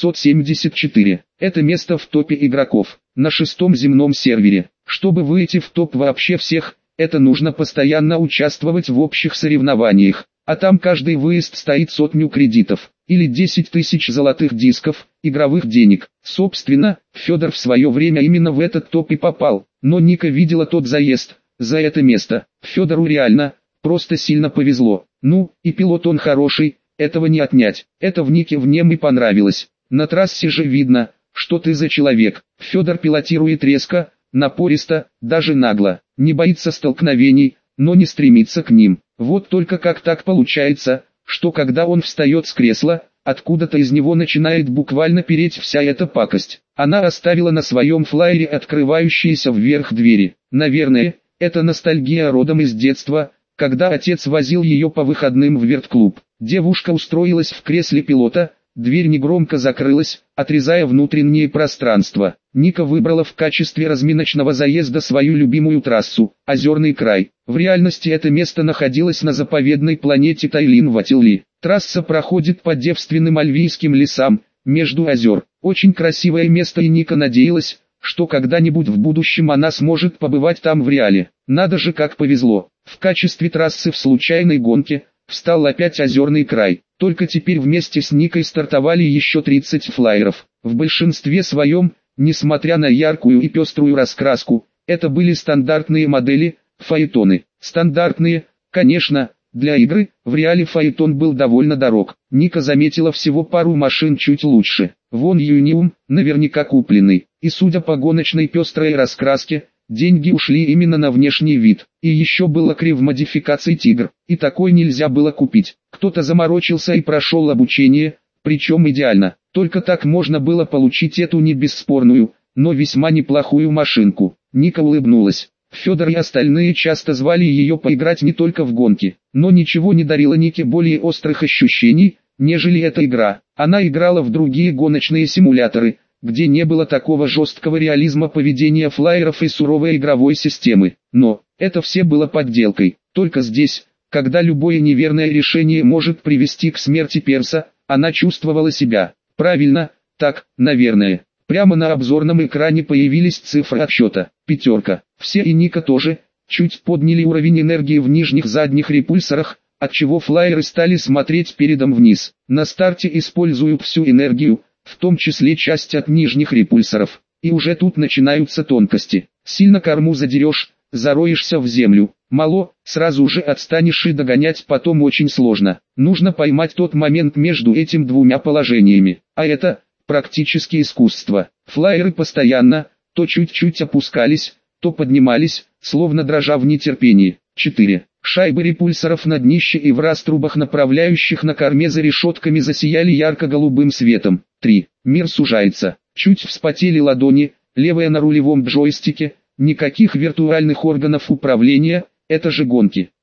674. Это место в топе игроков, на 6-м земном сервере. Чтобы выйти в топ вообще всех, это нужно постоянно участвовать в общих соревнованиях. А там каждый выезд стоит 100 кредитов, или 10 тысяч золотых дисков, игровых денег. Собственно, Федор в свое время именно в этот топ и попал. Но Ника видела тот заезд, за это место. Федору реально, просто сильно повезло. Ну, и пилот он хороший, этого не отнять. Это в Нике в нем и понравилось. На трассе же видно, что ты за человек. Федор пилотирует резко, напористо, даже нагло. Не боится столкновений, но не стремится к ним. Вот только как так получается, что когда он встает с кресла, откуда-то из него начинает буквально переть вся эта пакость. Она оставила на своем флайере открывающиеся вверх двери. Наверное, это ностальгия родом из детства, когда отец возил ее по выходным в вертклуб. Девушка устроилась в кресле пилота, дверь негромко закрылась, отрезая внутреннее пространство. Ника выбрала в качестве разминочного заезда свою любимую трассу – Озерный край. В реальности это место находилось на заповедной планете Тайлин-Ватилли. Трасса проходит по девственным альвийским лесам, между озер. Очень красивое место, и Ника надеялась, что когда-нибудь в будущем она сможет побывать там в реале. Надо же, как повезло. В качестве трассы в случайной гонке встал опять Озерный край. Только теперь вместе с Никой стартовали еще 30 флайеров. В большинстве своем, несмотря на яркую и пеструю раскраску, это были стандартные модели, фаэтоны. Стандартные, конечно, для игры. В реале фаэтон был довольно дорог. Ника заметила всего пару машин чуть лучше. Вон Юниум, наверняка купленный. И судя по гоночной пестрой раскраске, деньги ушли именно на внешний вид. И еще было крив модификаций Тигр, и такой нельзя было купить. Кто-то заморочился и прошел обучение, причем идеально. Только так можно было получить эту не бесспорную, но весьма неплохую машинку. Ника улыбнулась. Федор и остальные часто звали ее поиграть не только в гонки, но ничего не дарило Нике более острых ощущений, нежели эта игра. Она играла в другие гоночные симуляторы, где не было такого жесткого реализма поведения флайеров и суровой игровой системы. Но это все было подделкой. Только здесь, когда любое неверное решение может привести к смерти перса, она чувствовала себя правильно, так, наверное. Прямо на обзорном экране появились цифры отсчета. 5. Все и Ника тоже чуть подняли уровень энергии в нижних задних репульсорах, отчего флайеры стали смотреть передом вниз. На старте используют всю энергию, в том числе часть от нижних репульсоров. И уже тут начинаются тонкости. Сильно корму задерешь, зароешься в землю. Мало, сразу же отстанешь, и догонять потом очень сложно. Нужно поймать тот момент между этим двумя положениями. А это практически искусство. Флайеры постоянно, то чуть-чуть опускались, то поднимались, словно дрожа в нетерпении. 4. Шайбы репульсоров на днище и в раструбах, направляющих на корме за решетками, засияли ярко-голубым светом. 3. Мир сужается. Чуть вспотели ладони, левая на рулевом джойстике. Никаких виртуальных органов управления, это же гонки.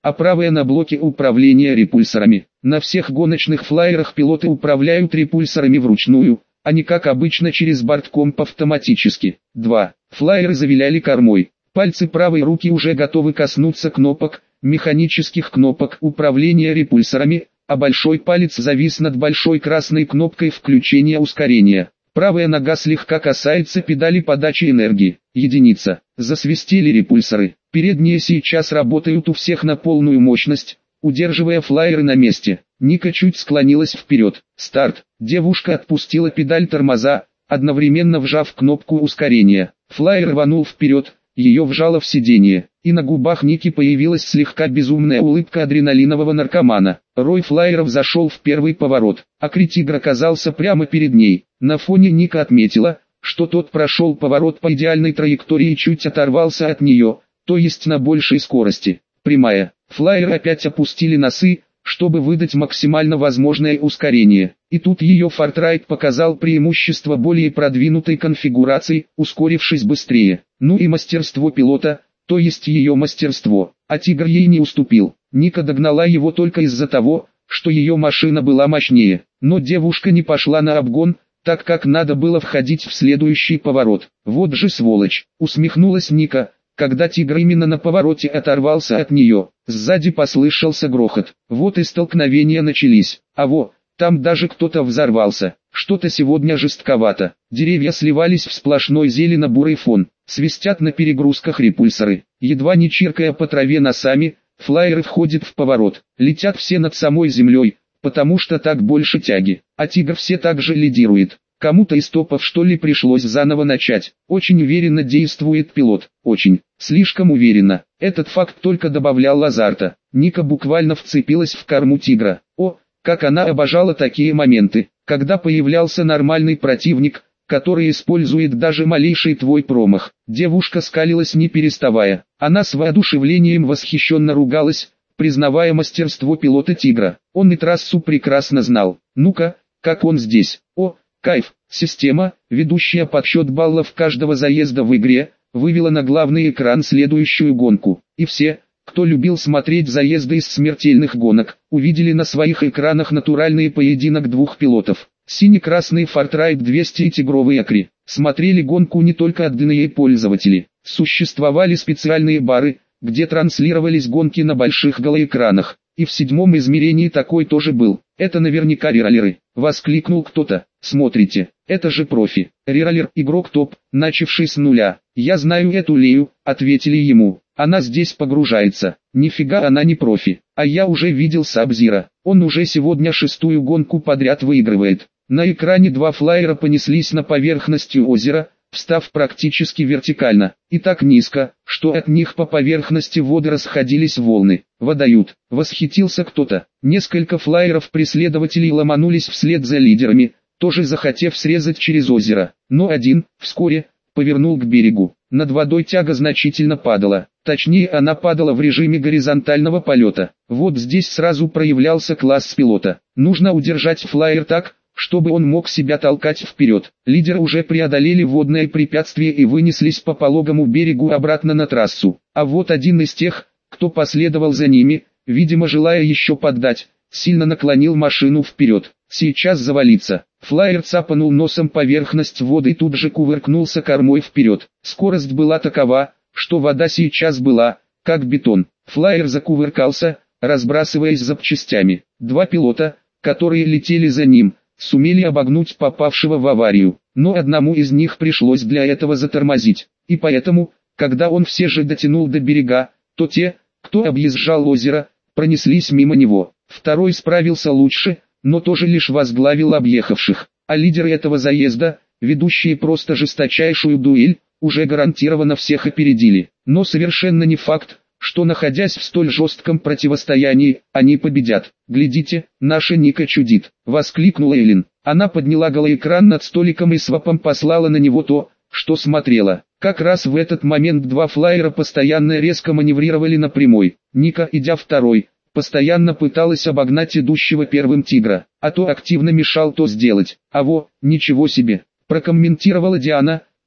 а правая на блоке управления репульсорами. На всех гоночных флайерах пилоты управляют репульсорами вручную, а не как обычно через борткомп автоматически. 2. Флайеры завиляли кормой. Пальцы правой руки уже готовы коснуться кнопок, механических кнопок управления репульсорами, а большой палец завис над большой красной кнопкой включения ускорения. Правая нога слегка касается педали подачи энергии. Единица. Засвистели репульсоры. Передние сейчас работают у всех на полную мощность, удерживая флайеры на месте. Ника чуть склонилась вперед. Старт. Девушка отпустила педаль тормоза, одновременно вжав кнопку ускорения. Флайер рванул вперед, ее вжало в сиденье, и на губах Ники появилась слегка безумная улыбка адреналинового наркомана. Рой флайеров зашел в первый поворот, а Критигр оказался прямо перед ней. На фоне Ника отметила, что тот прошел поворот по идеальной траектории и чуть оторвался от нее, то есть на большей скорости. Прямая. Флайеры опять опустили носы, чтобы выдать максимально возможное ускорение. И тут ее Фортрайт показал преимущество более продвинутой конфигурации, ускорившись быстрее. Ну и мастерство пилота, то есть ее мастерство. А Тигр ей не уступил. Ника догнала его только из-за того, что ее машина была мощнее. Но девушка не пошла на обгон, так как надо было входить в следующий поворот. Вот же сволочь, усмехнулась Ника, когда Тигр именно на повороте оторвался от нее. Сзади послышался грохот. Вот и столкновения начались. А во, там даже кто-то взорвался. Что-то сегодня жестковато. Деревья сливались в сплошной зелено-бурый фон. Свистят на перегрузках репульсоры. Едва не чиркая по траве носами, флайеры входят в поворот. Летят все над самой землей, потому что так больше тяги. А Тигр все так же лидирует. Кому-то из топов что ли пришлось заново начать. Очень уверенно действует пилот. Очень. Слишком уверенно. Этот факт только добавлял азарта. Ника буквально вцепилась в корму Тигра. О, как она обожала такие моменты, когда появлялся нормальный противник, который использует даже малейший твой промах. Девушка скалилась не переставая. Она с воодушевлением восхищенно ругалась, признавая мастерство пилота Тигра. Он и трассу прекрасно знал. Ну-ка, как он здесь? О, кайф! Система, ведущая подсчет баллов каждого заезда в игре, вывела на главный экран следующую гонку. И все, кто любил смотреть заезды из смертельных гонок, увидели на своих экранах натуральный поединок двух пилотов. Синий-красный Фортрайт 200 и тигровый Акри. Смотрели гонку не только отданные пользователи. Существовали специальные бары, где транслировались гонки на больших голоэкранах. И в седьмом измерении такой тоже был. Это наверняка рероллеры. Воскликнул кто-то. Смотрите, это же профи. Рероллер игрок топ, начавший с нуля. Я знаю эту Лею, ответили ему. Она здесь погружается. Нифига она не профи. А я уже видел Сабзира. Он уже сегодня 6-ю гонку подряд выигрывает. На экране два флайера понеслись на поверхность озера, встав практически вертикально, и так низко, что от них по поверхности воды расходились волны. Водоют. Восхитился кто-то. Несколько флайеров-преследователей ломанулись вслед за лидерами, тоже захотев срезать через озеро. Но один, вскоре, повернул к берегу. Над водой тяга значительно падала. Точнее, она падала в режиме горизонтального полета. Вот здесь сразу проявлялся класс пилота. Нужно удержать флайер так, чтобы он мог себя толкать вперед. Лидеры уже преодолели водное препятствие и вынеслись по пологому берегу обратно на трассу. А вот один из тех, кто последовал за ними, видимо желая еще поддать, сильно наклонил машину вперед. Сейчас завалится. Флайер цапанул носом поверхность воды и тут же кувыркнулся кормой вперед. Скорость была такова, что вода сейчас была, как бетон. Флайер закувыркался, разбрасываясь запчастями. Два пилота, которые летели за ним, сумели обогнуть попавшего в аварию, но одному из них пришлось для этого затормозить. И поэтому, когда он все же дотянул до берега, то те, кто объезжал озеро, пронеслись мимо него. Второй справился лучше, но тоже лишь возглавил объехавших. А лидеры этого заезда, ведущие просто жесточайшую дуэль, уже гарантированно всех опередили. Но совершенно не факт, что находясь в столь жестком противостоянии, они победят. «Глядите, наша Ника чудит!» — воскликнула Эллен. Она подняла голоэкран над столиком и свапом послала на него то, что смотрела. Как раз в этот момент два флайера постоянно резко маневрировали на прямой. Ника, идя второй, постоянно пыталась обогнать идущего первым Тигра, а то активно мешал то сделать. «А во, ничего себе!» — прокомментировала Диана,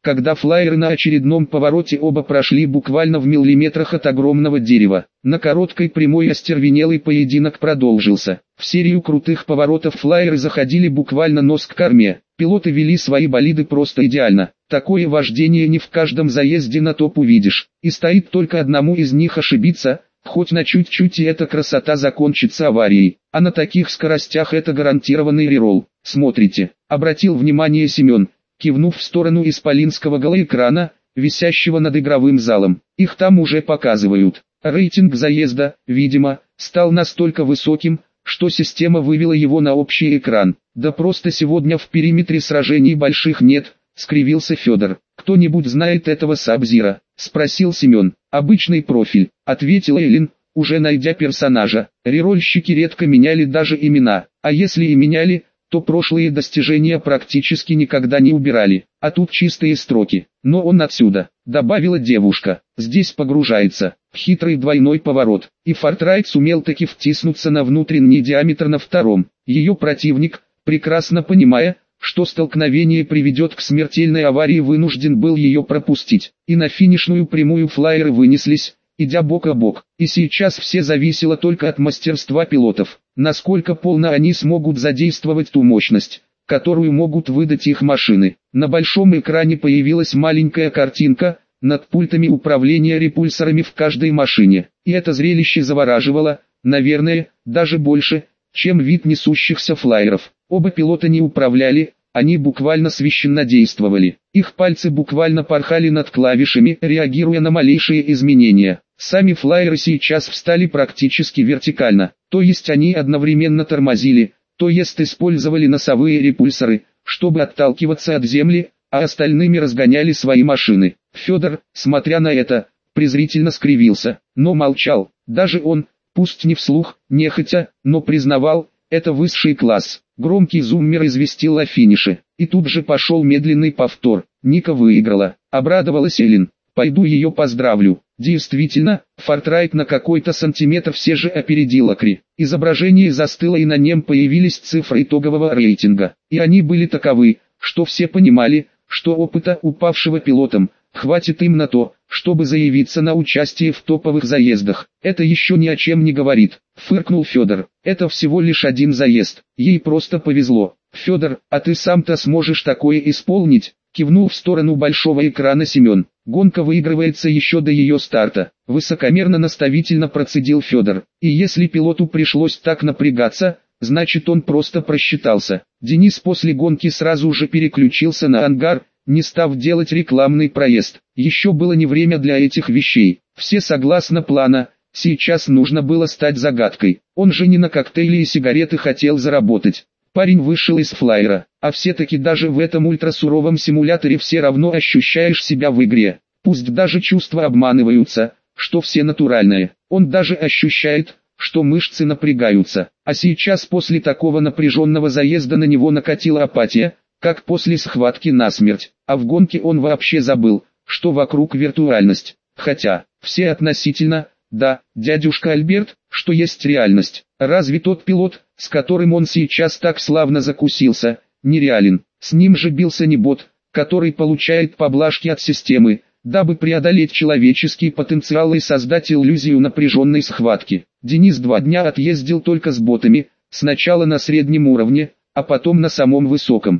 когда флайеры на очередном повороте оба прошли буквально в миллиметрах от огромного дерева. На короткой прямой остервенелый поединок продолжился. В серию крутых поворотов флайеры заходили буквально нос к корме. Пилоты вели свои болиды просто идеально. Такое вождение не в каждом заезде на топ увидишь. И стоит только одному из них ошибиться, хоть на чуть-чуть, и эта красота закончится аварией. А на таких скоростях это гарантированный реролл. Смотрите, обратил внимание Семен, кивнув в сторону исполинского голоэкрана, висящего над игровым залом. Их там уже показывают. Рейтинг заезда, видимо, стал настолько высоким, что система вывела его на общий экран. Да просто сегодня в периметре сражений больших нет, скривился Федор. Кто-нибудь знает этого Саб-Зира? Спросил Семен. Обычный профиль, ответила Эллин, уже найдя персонажа. Рерольщики редко меняли даже имена, а если и меняли, то прошлые достижения практически никогда не убирали, а тут чистые строки. Но он отсюда, добавила девушка, здесь погружается, в хитрый двойной поворот, и Фортрайт сумел таки втиснуться на внутренний диаметр на втором. Ее противник, прекрасно понимая, что столкновение приведет к смертельной аварии, вынужден был ее пропустить, и на финишную прямую флайеры вынеслись, идя бок о бок, и сейчас все зависело только от мастерства пилотов, насколько полно они смогут задействовать ту мощность, которую могут выдать их машины. На большом экране появилась маленькая картинка, над пультами управления репульсорами в каждой машине, и это зрелище завораживало, наверное, даже больше, чем вид несущихся флайеров. Оба пилота не управляли, они буквально священно действовали. Их пальцы буквально порхали над клавишами, реагируя на малейшие изменения. Сами флайеры сейчас встали практически вертикально, то есть они одновременно тормозили, то есть использовали носовые репульсоры, чтобы отталкиваться от земли, а остальными разгоняли свои машины. Федор, смотря на это, презрительно скривился, но молчал. Даже он, пусть не вслух, нехотя, но признавал, это высший класс. Громкий зуммер известил о финише, и тут же пошел медленный повтор. Ника выиграла, обрадовалась Эллин. Пойду ее поздравлю. Действительно, Фортрайт на какой-то сантиметр все же опередил Акри. Изображение застыло, и на нем появились цифры итогового рейтинга. И они были таковы, что все понимали, что опыта упавшего пилотом хватит им на то, чтобы заявиться на участие в топовых заездах. Это еще ни о чем не говорит, фыркнул Федор. Это всего лишь один заезд, ей просто повезло. Федор, а ты сам-то сможешь такое исполнить? Кивнул в сторону большого экрана Семен. Гонка выигрывается еще до ее старта. Высокомерно-наставительно процедил Федор. И если пилоту пришлось так напрягаться, значит он просто просчитался. Денис после гонки сразу же переключился на ангар, не став делать рекламный проезд. Еще было не время для этих вещей. Все согласно плана, сейчас нужно было стать загадкой. Он же не на коктейли и сигареты хотел заработать. Парень вышел из флайера, а все-таки даже в этом ультрасуровом симуляторе все равно ощущаешь себя в игре. Пусть даже чувства обманываются, что все натуральные. Он даже ощущает, что мышцы напрягаются. А сейчас после такого напряженного заезда на него накатила апатия, как после схватки насмерть. А в гонке он вообще забыл, что вокруг виртуальность. Хотя, все относительно, да, дядюшка Альберт, что есть реальность. Разве тот пилот, с которым он сейчас так славно закусился, нереален? С ним же бился не бот, который получает поблажки от системы, дабы преодолеть человеческий потенциал и создать иллюзию напряженной схватки. Денис 2 дня отъездил только с ботами, сначала на среднем уровне, а потом на самом высоком.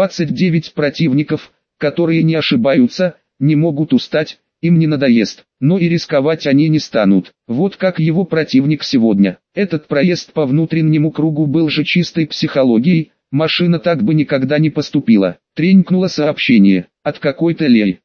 29 противников, которые не ошибаются, не могут устать, им не надоест, но и рисковать они не станут. Вот как его противник сегодня. Этот проезд по внутреннему кругу был же чистой психологией, машина так бы никогда не поступила. Тренькнуло сообщение, от какой-то Лей.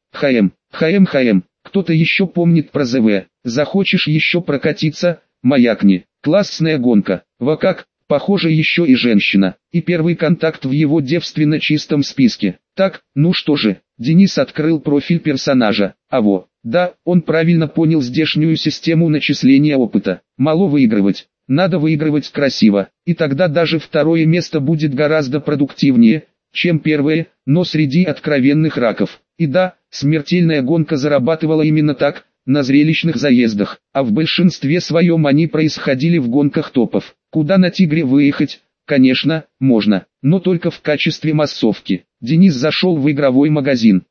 ХМ, кто-то еще помнит про ЗВ, захочешь еще прокатиться, маякни. Классная гонка, как, похоже еще и женщина, и первый контакт в его девственно чистом списке. Так, ну что же, Денис открыл профиль персонажа, да, он правильно понял здешнюю систему начисления опыта. Мало выигрывать, надо выигрывать красиво, и тогда даже второе место будет гораздо продуктивнее, чем первое, но среди откровенных раков. И да, смертельная гонка зарабатывала именно так, на зрелищных заездах, а в большинстве своем они происходили в гонках топов. Куда на Тигре выехать? Конечно, можно, но только в качестве массовки. Денис зашел в игровой магазин.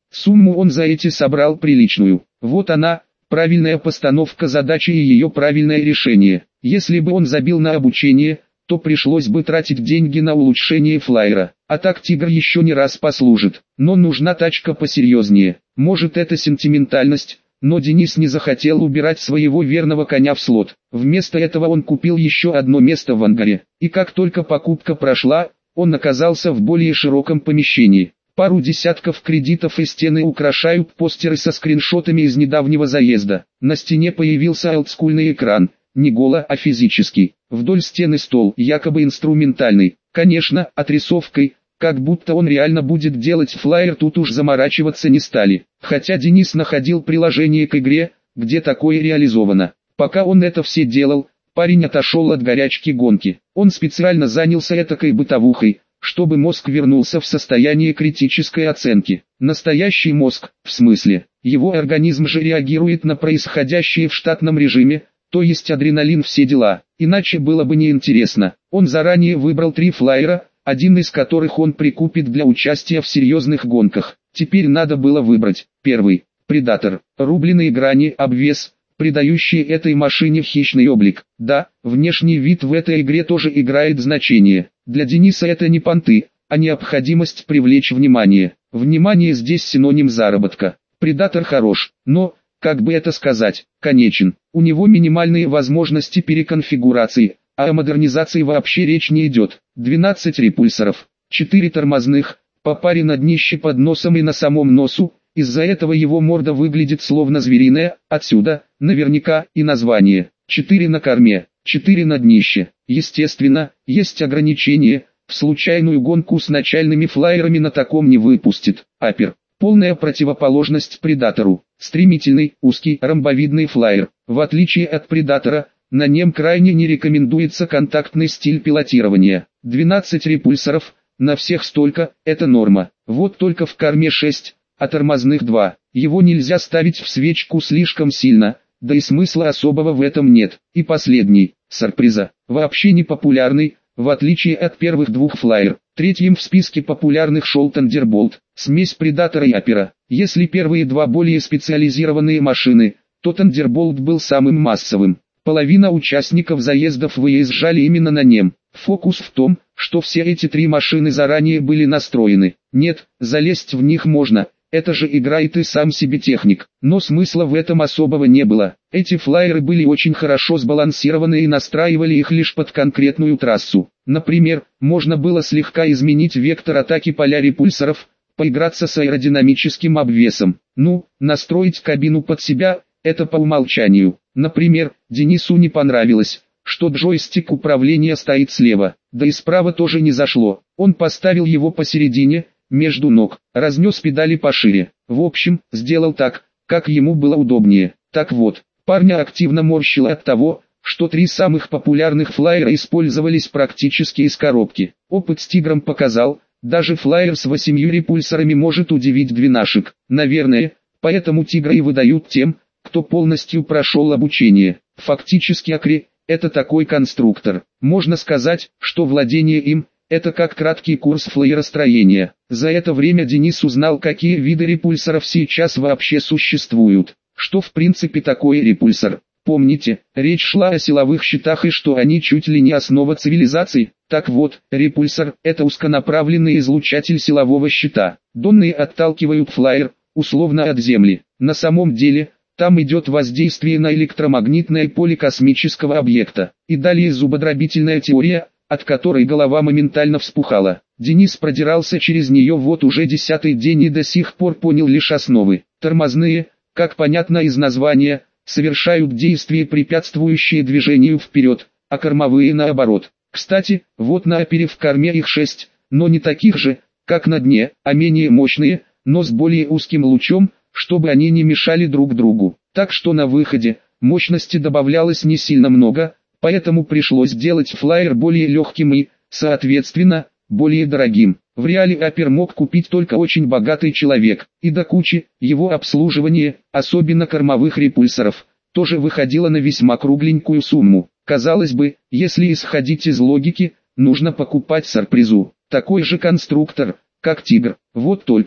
Сумму он за эти собрал приличную. Вот она, правильная постановка задачи и ее правильное решение. Если бы он забил на обучение, то пришлось бы тратить деньги на улучшение флайера. А так Тигр еще не раз послужит. Но нужна тачка посерьезнее. Может, это сентиментальность, но Денис не захотел убирать своего верного коня в слот. Вместо этого он купил еще одно место в ангаре. И как только покупка прошла, он оказался в более широком помещении. Пару десятков кредитов и стены украшают постеры со скриншотами из недавнего заезда. На стене появился олдскульный экран, не голо, а физический. Вдоль стены стол, якобы инструментальный. Конечно, отрисовкой, как будто он реально будет делать флаер, тут уж заморачиваться не стали. Хотя Денис находил приложение к игре, где такое реализовано. Пока он это все делал, парень отошел от горячки гонки. Он специально занялся этакой бытовухой, чтобы мозг вернулся в состояние критической оценки. Настоящий мозг, в смысле, его организм же реагирует на происходящее в штатном режиме, то есть адреналин, все дела, иначе было бы неинтересно. Он заранее выбрал 3 флайера, один из которых он прикупит для участия в серьезных гонках. Теперь надо было выбрать. Первый – Предатор, рубленые грани, обвес, придающие этой машине хищный облик. Да, внешний вид в этой игре тоже играет значение. Для Дениса это не понты, а необходимость привлечь внимание. Внимание здесь синоним заработка. Предатор хорош, но, как бы это сказать, конечен. У него минимальные возможности переконфигурации, а о модернизации вообще речь не идет. 12 репульсоров, 4 тормозных, по паре на днище под носом и на самом носу. Из-за этого его морда выглядит словно звериная, отсюда, наверняка, и название. 4 на корме, 4 на днище. Естественно, есть ограничения, в случайную гонку с начальными флайерами на таком не выпустит. Апер. Полная противоположность Предатору. Стремительный, узкий, ромбовидный флайер. В отличие от Предатора, на нем крайне не рекомендуется контактный стиль пилотирования. 12 репульсоров, на всех столько, это норма. Вот только в корме 6, а тормозных 2. Его нельзя ставить в свечку слишком сильно, да и смысла особого в этом нет. И последний, сюрприза, вообще не популярный, в отличие от первых 2 флайер. Третьим в списке популярных шел Thunderbolt, смесь Предатора и Апера. Если первые 2 более специализированные машины, то Thunderbolt был самым массовым. Половина участников заездов выезжали именно на нем. Фокус в том, что все эти 3 машины заранее были настроены. Нет, залезть в них можно. Это же игра и ты сам себе техник. Но смысла в этом особого не было. Эти флайеры были очень хорошо сбалансированы и настраивали их лишь под конкретную трассу. Например, можно было слегка изменить вектор атаки поля репульсоров, поиграться с аэродинамическим обвесом. Ну, настроить кабину под себя – это по умолчанию. Например, Денису не понравилось, что джойстик управления стоит слева, да и справа тоже не зашло. Он поставил его посередине, между ног, разнес педали пошире. В общем, сделал так, как ему было удобнее. Так вот, парня активно морщило от того, что 3 самых популярных флайера использовались практически из коробки. Опыт с Тигром показал, даже флайер с 8 репульсорами может удивить двенашек. Наверное, поэтому Тигра и выдают тем, кто полностью прошел обучение. Фактически Акри – это такой конструктор. Можно сказать, что владение им – это как краткий курс флайеростроения. За это время Денис узнал, какие виды репульсоров сейчас вообще существуют. Что в принципе такое репульсор? Помните, речь шла о силовых щитах и что они чуть ли не основа цивилизации? Так вот, репульсор – это узконаправленный излучатель силового щита. Донные отталкивают флайер, условно от Земли. На самом деле, там идет воздействие на электромагнитное поле космического объекта. И далее зубодробительная теория, от которой голова моментально вспухала. Денис продирался через нее вот уже 10-й день и до сих пор понял лишь основы. Тормозные, как понятно из названия, совершают действия, препятствующие движению вперед, а кормовые наоборот. Кстати, вот на Апере в корме их 6, но не таких же, как на дне, а менее мощные, но с более узким лучом, чтобы они не мешали друг другу. Так что на выходе, мощности добавлялось не сильно много, поэтому пришлось делать флайер более легким и, соответственно, более дорогим. В реале Апер мог купить только очень богатый человек, и до кучи, его обслуживание, особенно кормовых репульсоров, тоже выходило на весьма кругленькую сумму. Казалось бы, если исходить из логики, нужно покупать сюрпризу, такой же конструктор, как Тигр. Вот только,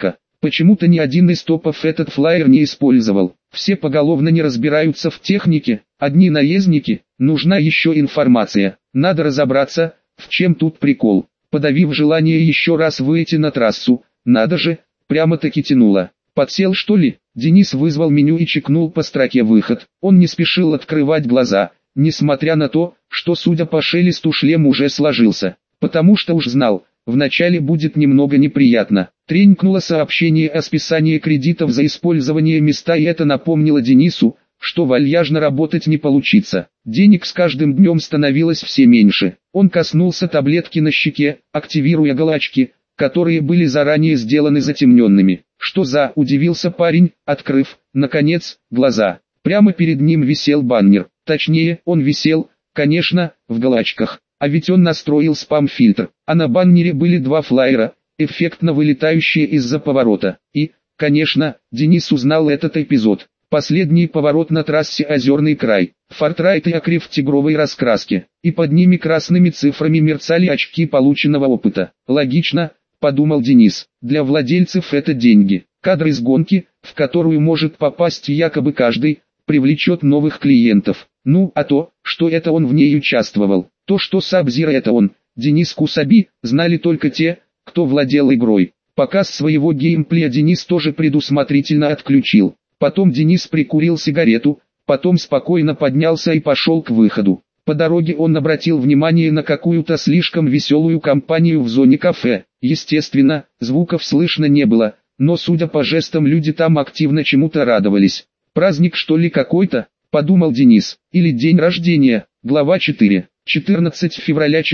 Почему-то ни один из топов этот флаер не использовал. Все поголовно не разбираются в технике, одни наездники, нужна еще информация. Надо разобраться, в чем тут прикол. Подавив желание еще раз выйти на трассу, надо же, прямо-таки тянуло. Подсел что ли? Денис вызвал меню и чекнул по строке «Выход». Он не спешил открывать глаза, несмотря на то, что судя по шелесту шлем уже сложился. Потому что уж знал, вначале будет немного неприятно. Тренькнуло сообщение о списании кредитов за использование места, и это напомнило Денису, что вальяжно работать не получится. Денег с каждым днем становилось все меньше. Он коснулся таблетки на щеке, активируя галочки, которые были заранее сделаны затемненными. «Что за?» – удивился парень, открыв, наконец, глаза. Прямо перед ним висел баннер. Точнее, он висел, конечно, в галочках. А ведь он настроил спам-фильтр. А на баннере были два флаера, эффектно вылетающие из-за поворота. И, конечно, Денис узнал этот эпизод. Последний поворот на трассе «Озерный край». Фортрайт и окрив в тигровой раскраске. И под ними красными цифрами мерцали очки полученного опыта. Логично, подумал Денис. Для владельцев это деньги. Кадры из гонки, в которую может попасть якобы каждый, привлечет новых клиентов. Ну, а то, что это он в ней участвовал. То, что Саб-Зиро это он, Денис Кусаби, знали только те, кто владел игрой. Показ своего геймплея Денис тоже предусмотрительно отключил. Потом Денис прикурил сигарету, потом спокойно поднялся и пошел к выходу. По дороге он обратил внимание на какую-то слишком веселую компанию в зоне кафе. Естественно, звуков слышно не было, но судя по жестам люди там активно чему-то радовались. «Праздник что ли какой-то?» – подумал Денис. «Или день рождения?» Глава 4. 14 февраля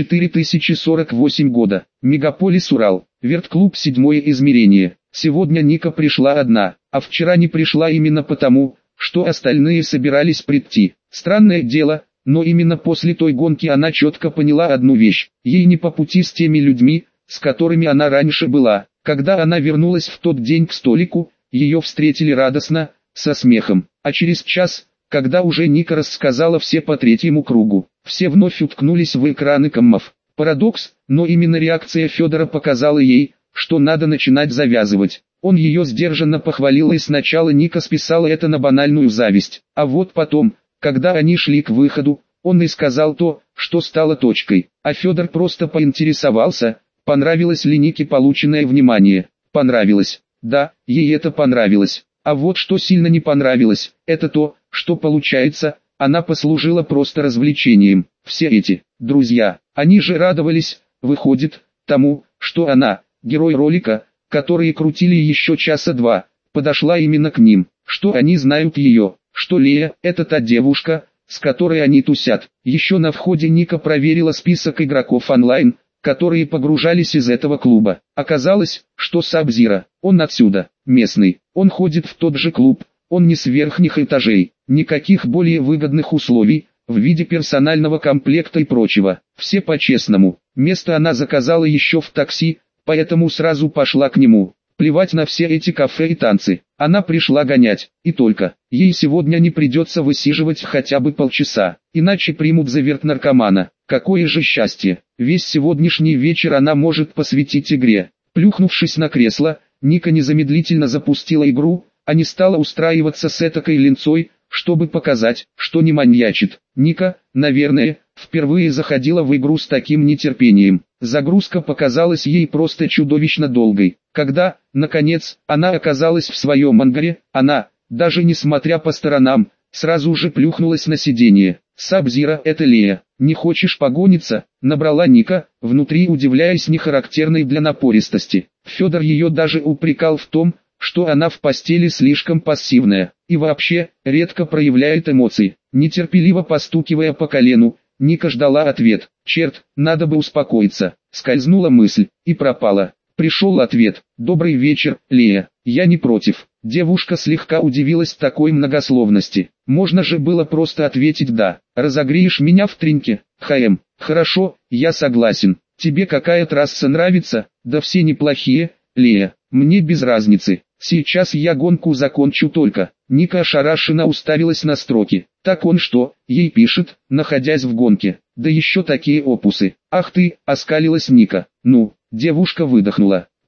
4048 года. Мегаполис Урал. Вертклуб 7 измерение. Сегодня Ника пришла одна, а вчера не пришла именно потому, что остальные собирались прийти. Странное дело, но именно после той гонки она четко поняла одну вещь. Ей не по пути с теми людьми, с которыми она раньше была. Когда она вернулась в тот день к столику, ее встретили радостно, со смехом. А через час, когда уже Ника рассказала все по третьему кругу, все вновь уткнулись в экраны коммов. Парадокс, но именно реакция Федора показала ей, что надо начинать завязывать. Он ее сдержанно похвалил, и сначала Ника списала это на банальную зависть. А вот потом, когда они шли к выходу, он и сказал то, что стало точкой. А Федор просто поинтересовался, понравилось ли Нике полученное внимание. Понравилось. Да, ей это понравилось. А вот что сильно не понравилось, это то, что получается, она послужила просто развлечением. Все эти друзья, они же радовались, выходит, тому, что она, герой ролика, которые крутили еще часа два, подошла именно к ним. Что они знают ее, что Лея – это та девушка, с которой они тусят. Еще на входе Ника проверила список игроков онлайн, которые погружались из этого клуба. Оказалось, что Саб-Зиро, он отсюда, местный, он ходит в тот же клуб, он не с верхних этажей, никаких более выгодных условий, в виде персонального комплекта и прочего. Все по-честному. Место она заказала еще в такси, поэтому сразу пошла к нему. Плевать на все эти кафе и танцы. Она пришла гонять, и только. Ей сегодня не придется высиживать хотя бы полчаса, иначе примут за вертнаркомана. Какое же счастье. Весь сегодняшний вечер она может посвятить игре. Плюхнувшись на кресло, Ника незамедлительно запустила игру, а не стала устраиваться с этакой линцой, чтобы показать, что не маньячит. Ника, наверное, впервые заходила в игру с таким нетерпением. Загрузка показалась ей просто чудовищно долгой. Когда, наконец, она оказалась в своем ангаре, она, даже не смотря по сторонам, сразу же плюхнулась на сиденье. «Саб-Зиро, это Лея, не хочешь погониться?» — набрала Ника, внутри удивляясь нехарактерной для напористости. Федор ее даже упрекал в том, что она в постели слишком пассивная, и вообще, редко проявляет эмоции. Нетерпеливо постукивая по колену, Ника ждала ответ. «Черт, надо бы успокоиться», — скользнула мысль, и пропала. Пришел ответ: «Добрый вечер, Лея, я не против». Девушка слегка удивилась такой многословности. Можно же было просто ответить «да». «Разогреешь меня в треньке?» «ХМ, хорошо, я согласен. Тебе какая трасса нравится?» «Да все неплохие, Лея, мне без разницы. Сейчас я гонку закончу только». Ника ошарашенно уставилась на строки. Так он что, ей пишет, находясь в гонке? Да еще такие опусы. «Ах ты!» — оскалилась Ника. «Ну?» — девушка выдохнула.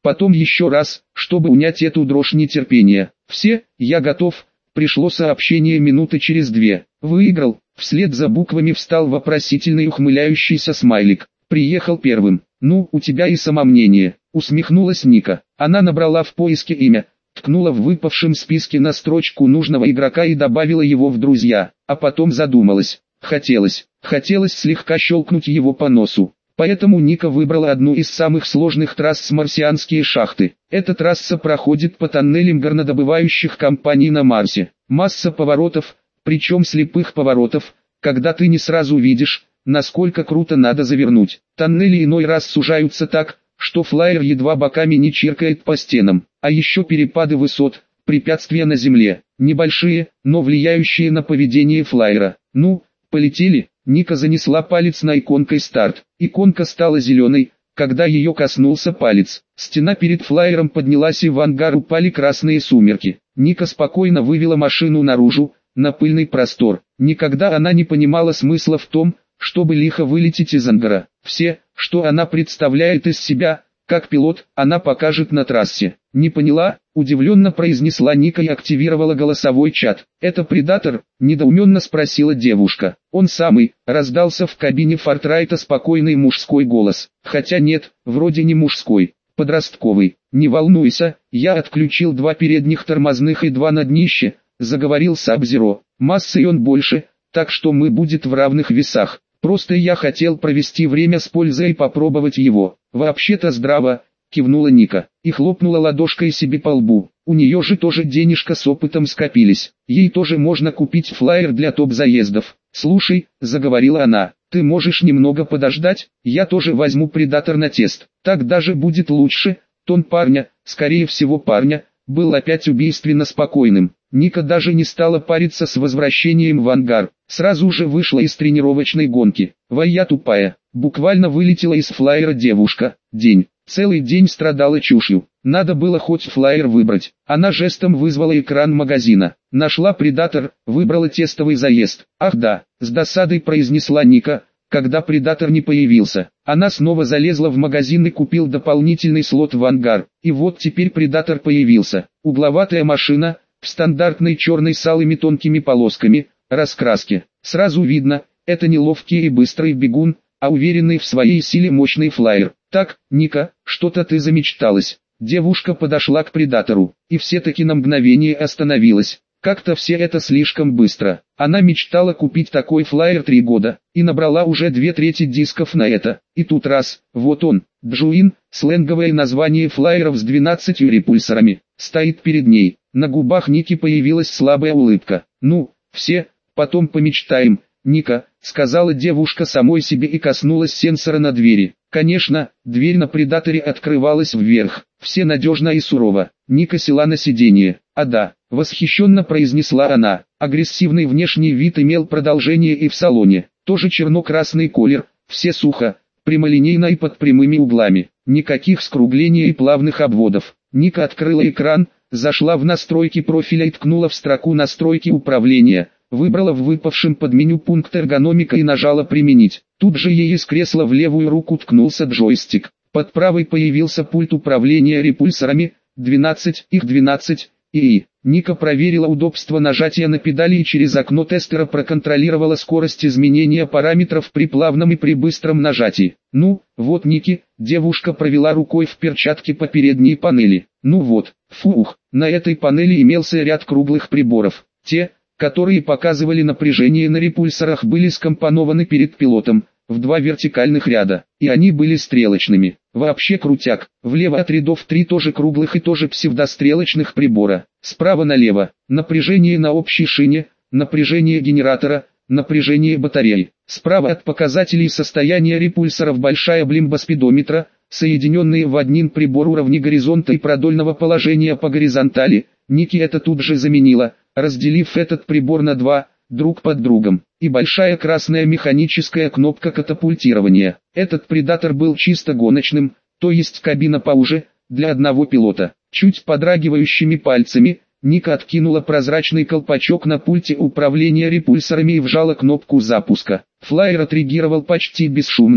потом еще раз, чтобы унять эту дрожь нетерпения. Все, я готов. Пришло сообщение минуты через 2. Выиграл. Вслед за буквами встал вопросительный ухмыляющийся смайлик. Приехал первым. Ну, у тебя и самомнение, усмехнулась Ника. Она набрала в поиске имя, ткнула в выпавшем списке на строчку нужного игрока и добавила его в друзья, а потом задумалась. Хотелось слегка щелкнуть его по носу. Поэтому Ника выбрала одну из самых сложных трасс марсианские шахты. Эта трасса проходит по тоннелям горнодобывающих компаний на Марсе. Масса поворотов, причем слепых поворотов, когда ты не сразу видишь, насколько круто надо завернуть. Тоннели иной раз сужаются так, что флайер едва боками не чиркает по стенам. А еще перепады высот, препятствия на земле. Небольшие, но влияющие на поведение флайера. Ну, полетели. Ника занесла палец на иконкой «Старт». Иконка стала зеленой, когда ее коснулся палец. Стена перед флайером поднялась и в ангар упали красные сумерки. Ника спокойно вывела машину наружу, на пыльный простор. Никогда она не понимала смысла в том, чтобы лихо вылететь из ангара. Все, что она представляет из себя, как пилот, она покажет на трассе. «Не поняла?» – удивленно произнесла Ника и активировала голосовой чат. «Это предатор?» – недоуменно спросила девушка. «Он самый», – раздался в кабине Фортрайта спокойный мужской голос. Хотя нет, вроде не мужской, подростковый. «Не волнуйся, я отключил 2 передних тормозных и 2 на днище», – заговорил Саб-Зеро. «Массой он больше, так что мы будет в равных весах. Просто я хотел провести время с пользой и попробовать его». «Вообще-то здраво», — кивнула Ника, и хлопнула ладошкой себе по лбу. «У нее же тоже денежка с опытом скопились. Ей тоже можно купить флайер для топ-заездов». «Слушай», — заговорила она, — «ты можешь немного подождать, я тоже возьму предатор на тест. Так даже будет лучше». Тон парня, скорее всего парня, был опять убийственно спокойным. Ника даже не стала париться с возвращением в ангар. Сразу же вышла из тренировочной гонки. «Вая тупая», буквально вылетела из флайера девушка. Целый день страдала чушью. Надо было хоть флайер выбрать. Она жестом вызвала экран магазина. Нашла предатор, выбрала тестовый заезд. «Ах да», с досадой произнесла Ника, когда предатор не появился. Она снова залезла в магазин и купил дополнительный слот в ангар. И вот теперь предатор появился. Угловатая машина, в стандартной черной с алыми тонкими полосками, раскраске. Сразу видно, это не ловкий и быстрый бегун, а уверенный в своей силе мощный флайер. «Так, Ника, что-то ты замечталась». Девушка подошла к предатору, и все-таки на мгновение остановилась. Как-то все это слишком быстро. Она мечтала купить такой флайер 3 года, и набрала уже 2/3 дисков на это. И тут раз, вот он, Джуин, сленговое название флайеров с 12 репульсорами, стоит перед ней. На губах Ники появилась слабая улыбка. «Ну, все, потом помечтаем, Ника», — сказала девушка самой себе и коснулась сенсора на двери. Конечно, дверь на предаторе открывалась вверх, все надежно и сурово. Ника села на сиденье. «А да», — восхищенно произнесла она, агрессивный внешний вид имел продолжение и в салоне. Тоже черно-красный колер, все сухо, прямолинейно и под прямыми углами. Никаких скруглений и плавных обводов. Ника открыла экран, зашла в настройки профиля и ткнула в строку настройки управления. Выбрала в выпавшем под меню пункт эргономика и нажала «Применить». Тут же ей из кресла в левую руку ткнулся джойстик. Под правой появился пульт управления репульсорами, 12, их 12, и Ника проверила удобство нажатия на педали и через окно тестера проконтролировала скорость изменения параметров при плавном и при быстром нажатии. «Ну, вот Ники», девушка провела рукой в перчатке по передней панели. «Ну вот, фух, на этой панели имелся ряд круглых приборов. Те, которые показывали напряжение на репульсорах, были скомпонованы перед пилотом, в 2 вертикальных ряда, и они были стрелочными. Вообще крутяк. Влево от рядов 3 тоже круглых и тоже псевдострелочных прибора. Справа налево, напряжение на общей шине, напряжение генератора, напряжение батареи. Справа от показателей состояния репульсоров большая блимба спидометра, соединенные в один прибор уровни горизонта и продольного положения по горизонтали. Ники это тут же заменила, разделив этот прибор на 2, друг под другом, и большая красная механическая кнопка катапультирования. Этот предатор был чисто гоночным, то есть кабина поуже, для одного пилота. Чуть подрагивающими пальцами, Ника откинула прозрачный колпачок на пульте управления репульсорами и вжала кнопку запуска. Флайер отреагировал почти бесшумно,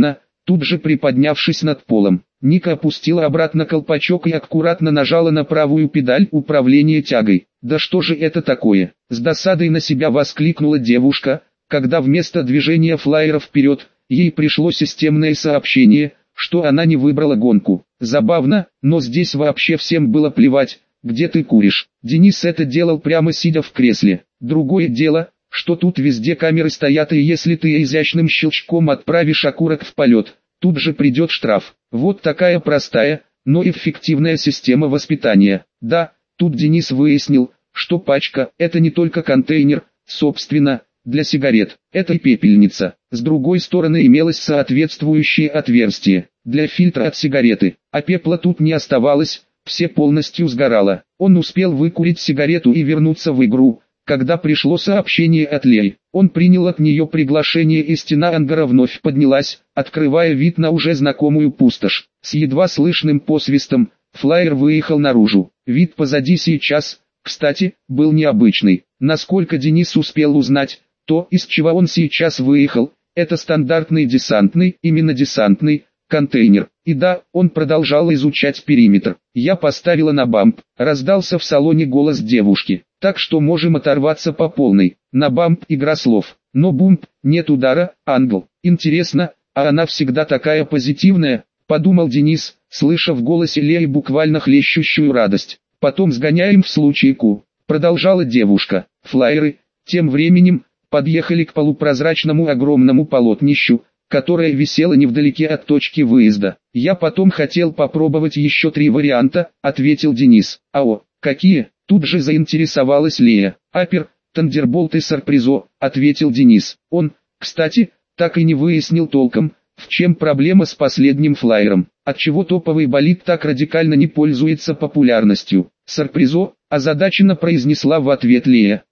тут же приподнявшись над полом. Ника опустила обратно колпачок и аккуратно нажала на правую педаль управления тягой. «Да что же это такое?» — с досадой на себя воскликнула девушка, когда вместо движения флайера вперед, ей пришло системное сообщение, что она не выбрала гонку. Забавно, но здесь вообще всем было плевать, где ты куришь. Денис это делал прямо сидя в кресле. Другое дело, что тут везде камеры стоят, и если ты изящным щелчком отправишь окурок в полет, тут же придет штраф. Вот такая простая, но эффективная система воспитания. Да, тут Денис выяснил, что пачка – это не только контейнер, собственно, для сигарет. Это и пепельница. С другой стороны имелось соответствующее отверстие для фильтра от сигареты, а пепла тут не оставалось, все полностью сгорало. Он успел выкурить сигарету и вернуться в игру, когда пришло сообщение от Леи. Он принял от нее приглашение, и стена ангара вновь поднялась, открывая вид на уже знакомую пустошь. С едва слышным посвистом, флайер выехал наружу. Вид позади сейчас, кстати, был необычный. Насколько Денис успел узнать, то, из чего он сейчас выехал, это стандартный десантный, именно десантный, контейнер. И да, он продолжал изучать периметр. «Я поставила на бамп», — раздался в салоне голос девушки. «Так что можем оторваться по полной». На бамп игра слов. Но бумп, нет удара, англ. Интересно, а она всегда такая позитивная, подумал Денис, слыша в голосе Леи буквально хлещущую радость. «Потом сгоняем в случае Q», — продолжала девушка. Флайеры, тем временем, подъехали к полупрозрачному огромному полотнищу, которое висело невдалеке от точки выезда. «Я потом хотел попробовать еще 3 варианта», — ответил Денис. «Ао, какие?» — тут же заинтересовалась Лея. «Апер, Тандерболт и Сарпризо», — ответил Денис. Он, кстати, так и не выяснил толком, в чем проблема с последним флайером, отчего топовый болид так радикально не пользуется популярностью. «Сарпризо», — озадаченно произнесла в ответ Лея.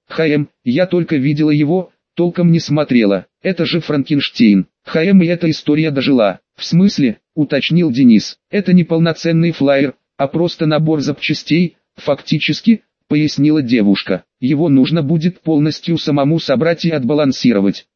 Я только видела его, толком не смотрела. Это же Франкенштейн. И эта история дожила». «В смысле?» — уточнил Денис. «Это не полноценный флайер, а просто набор запчастей, фактически», — пояснила девушка. «Его нужно будет полностью самому собрать и отбалансировать.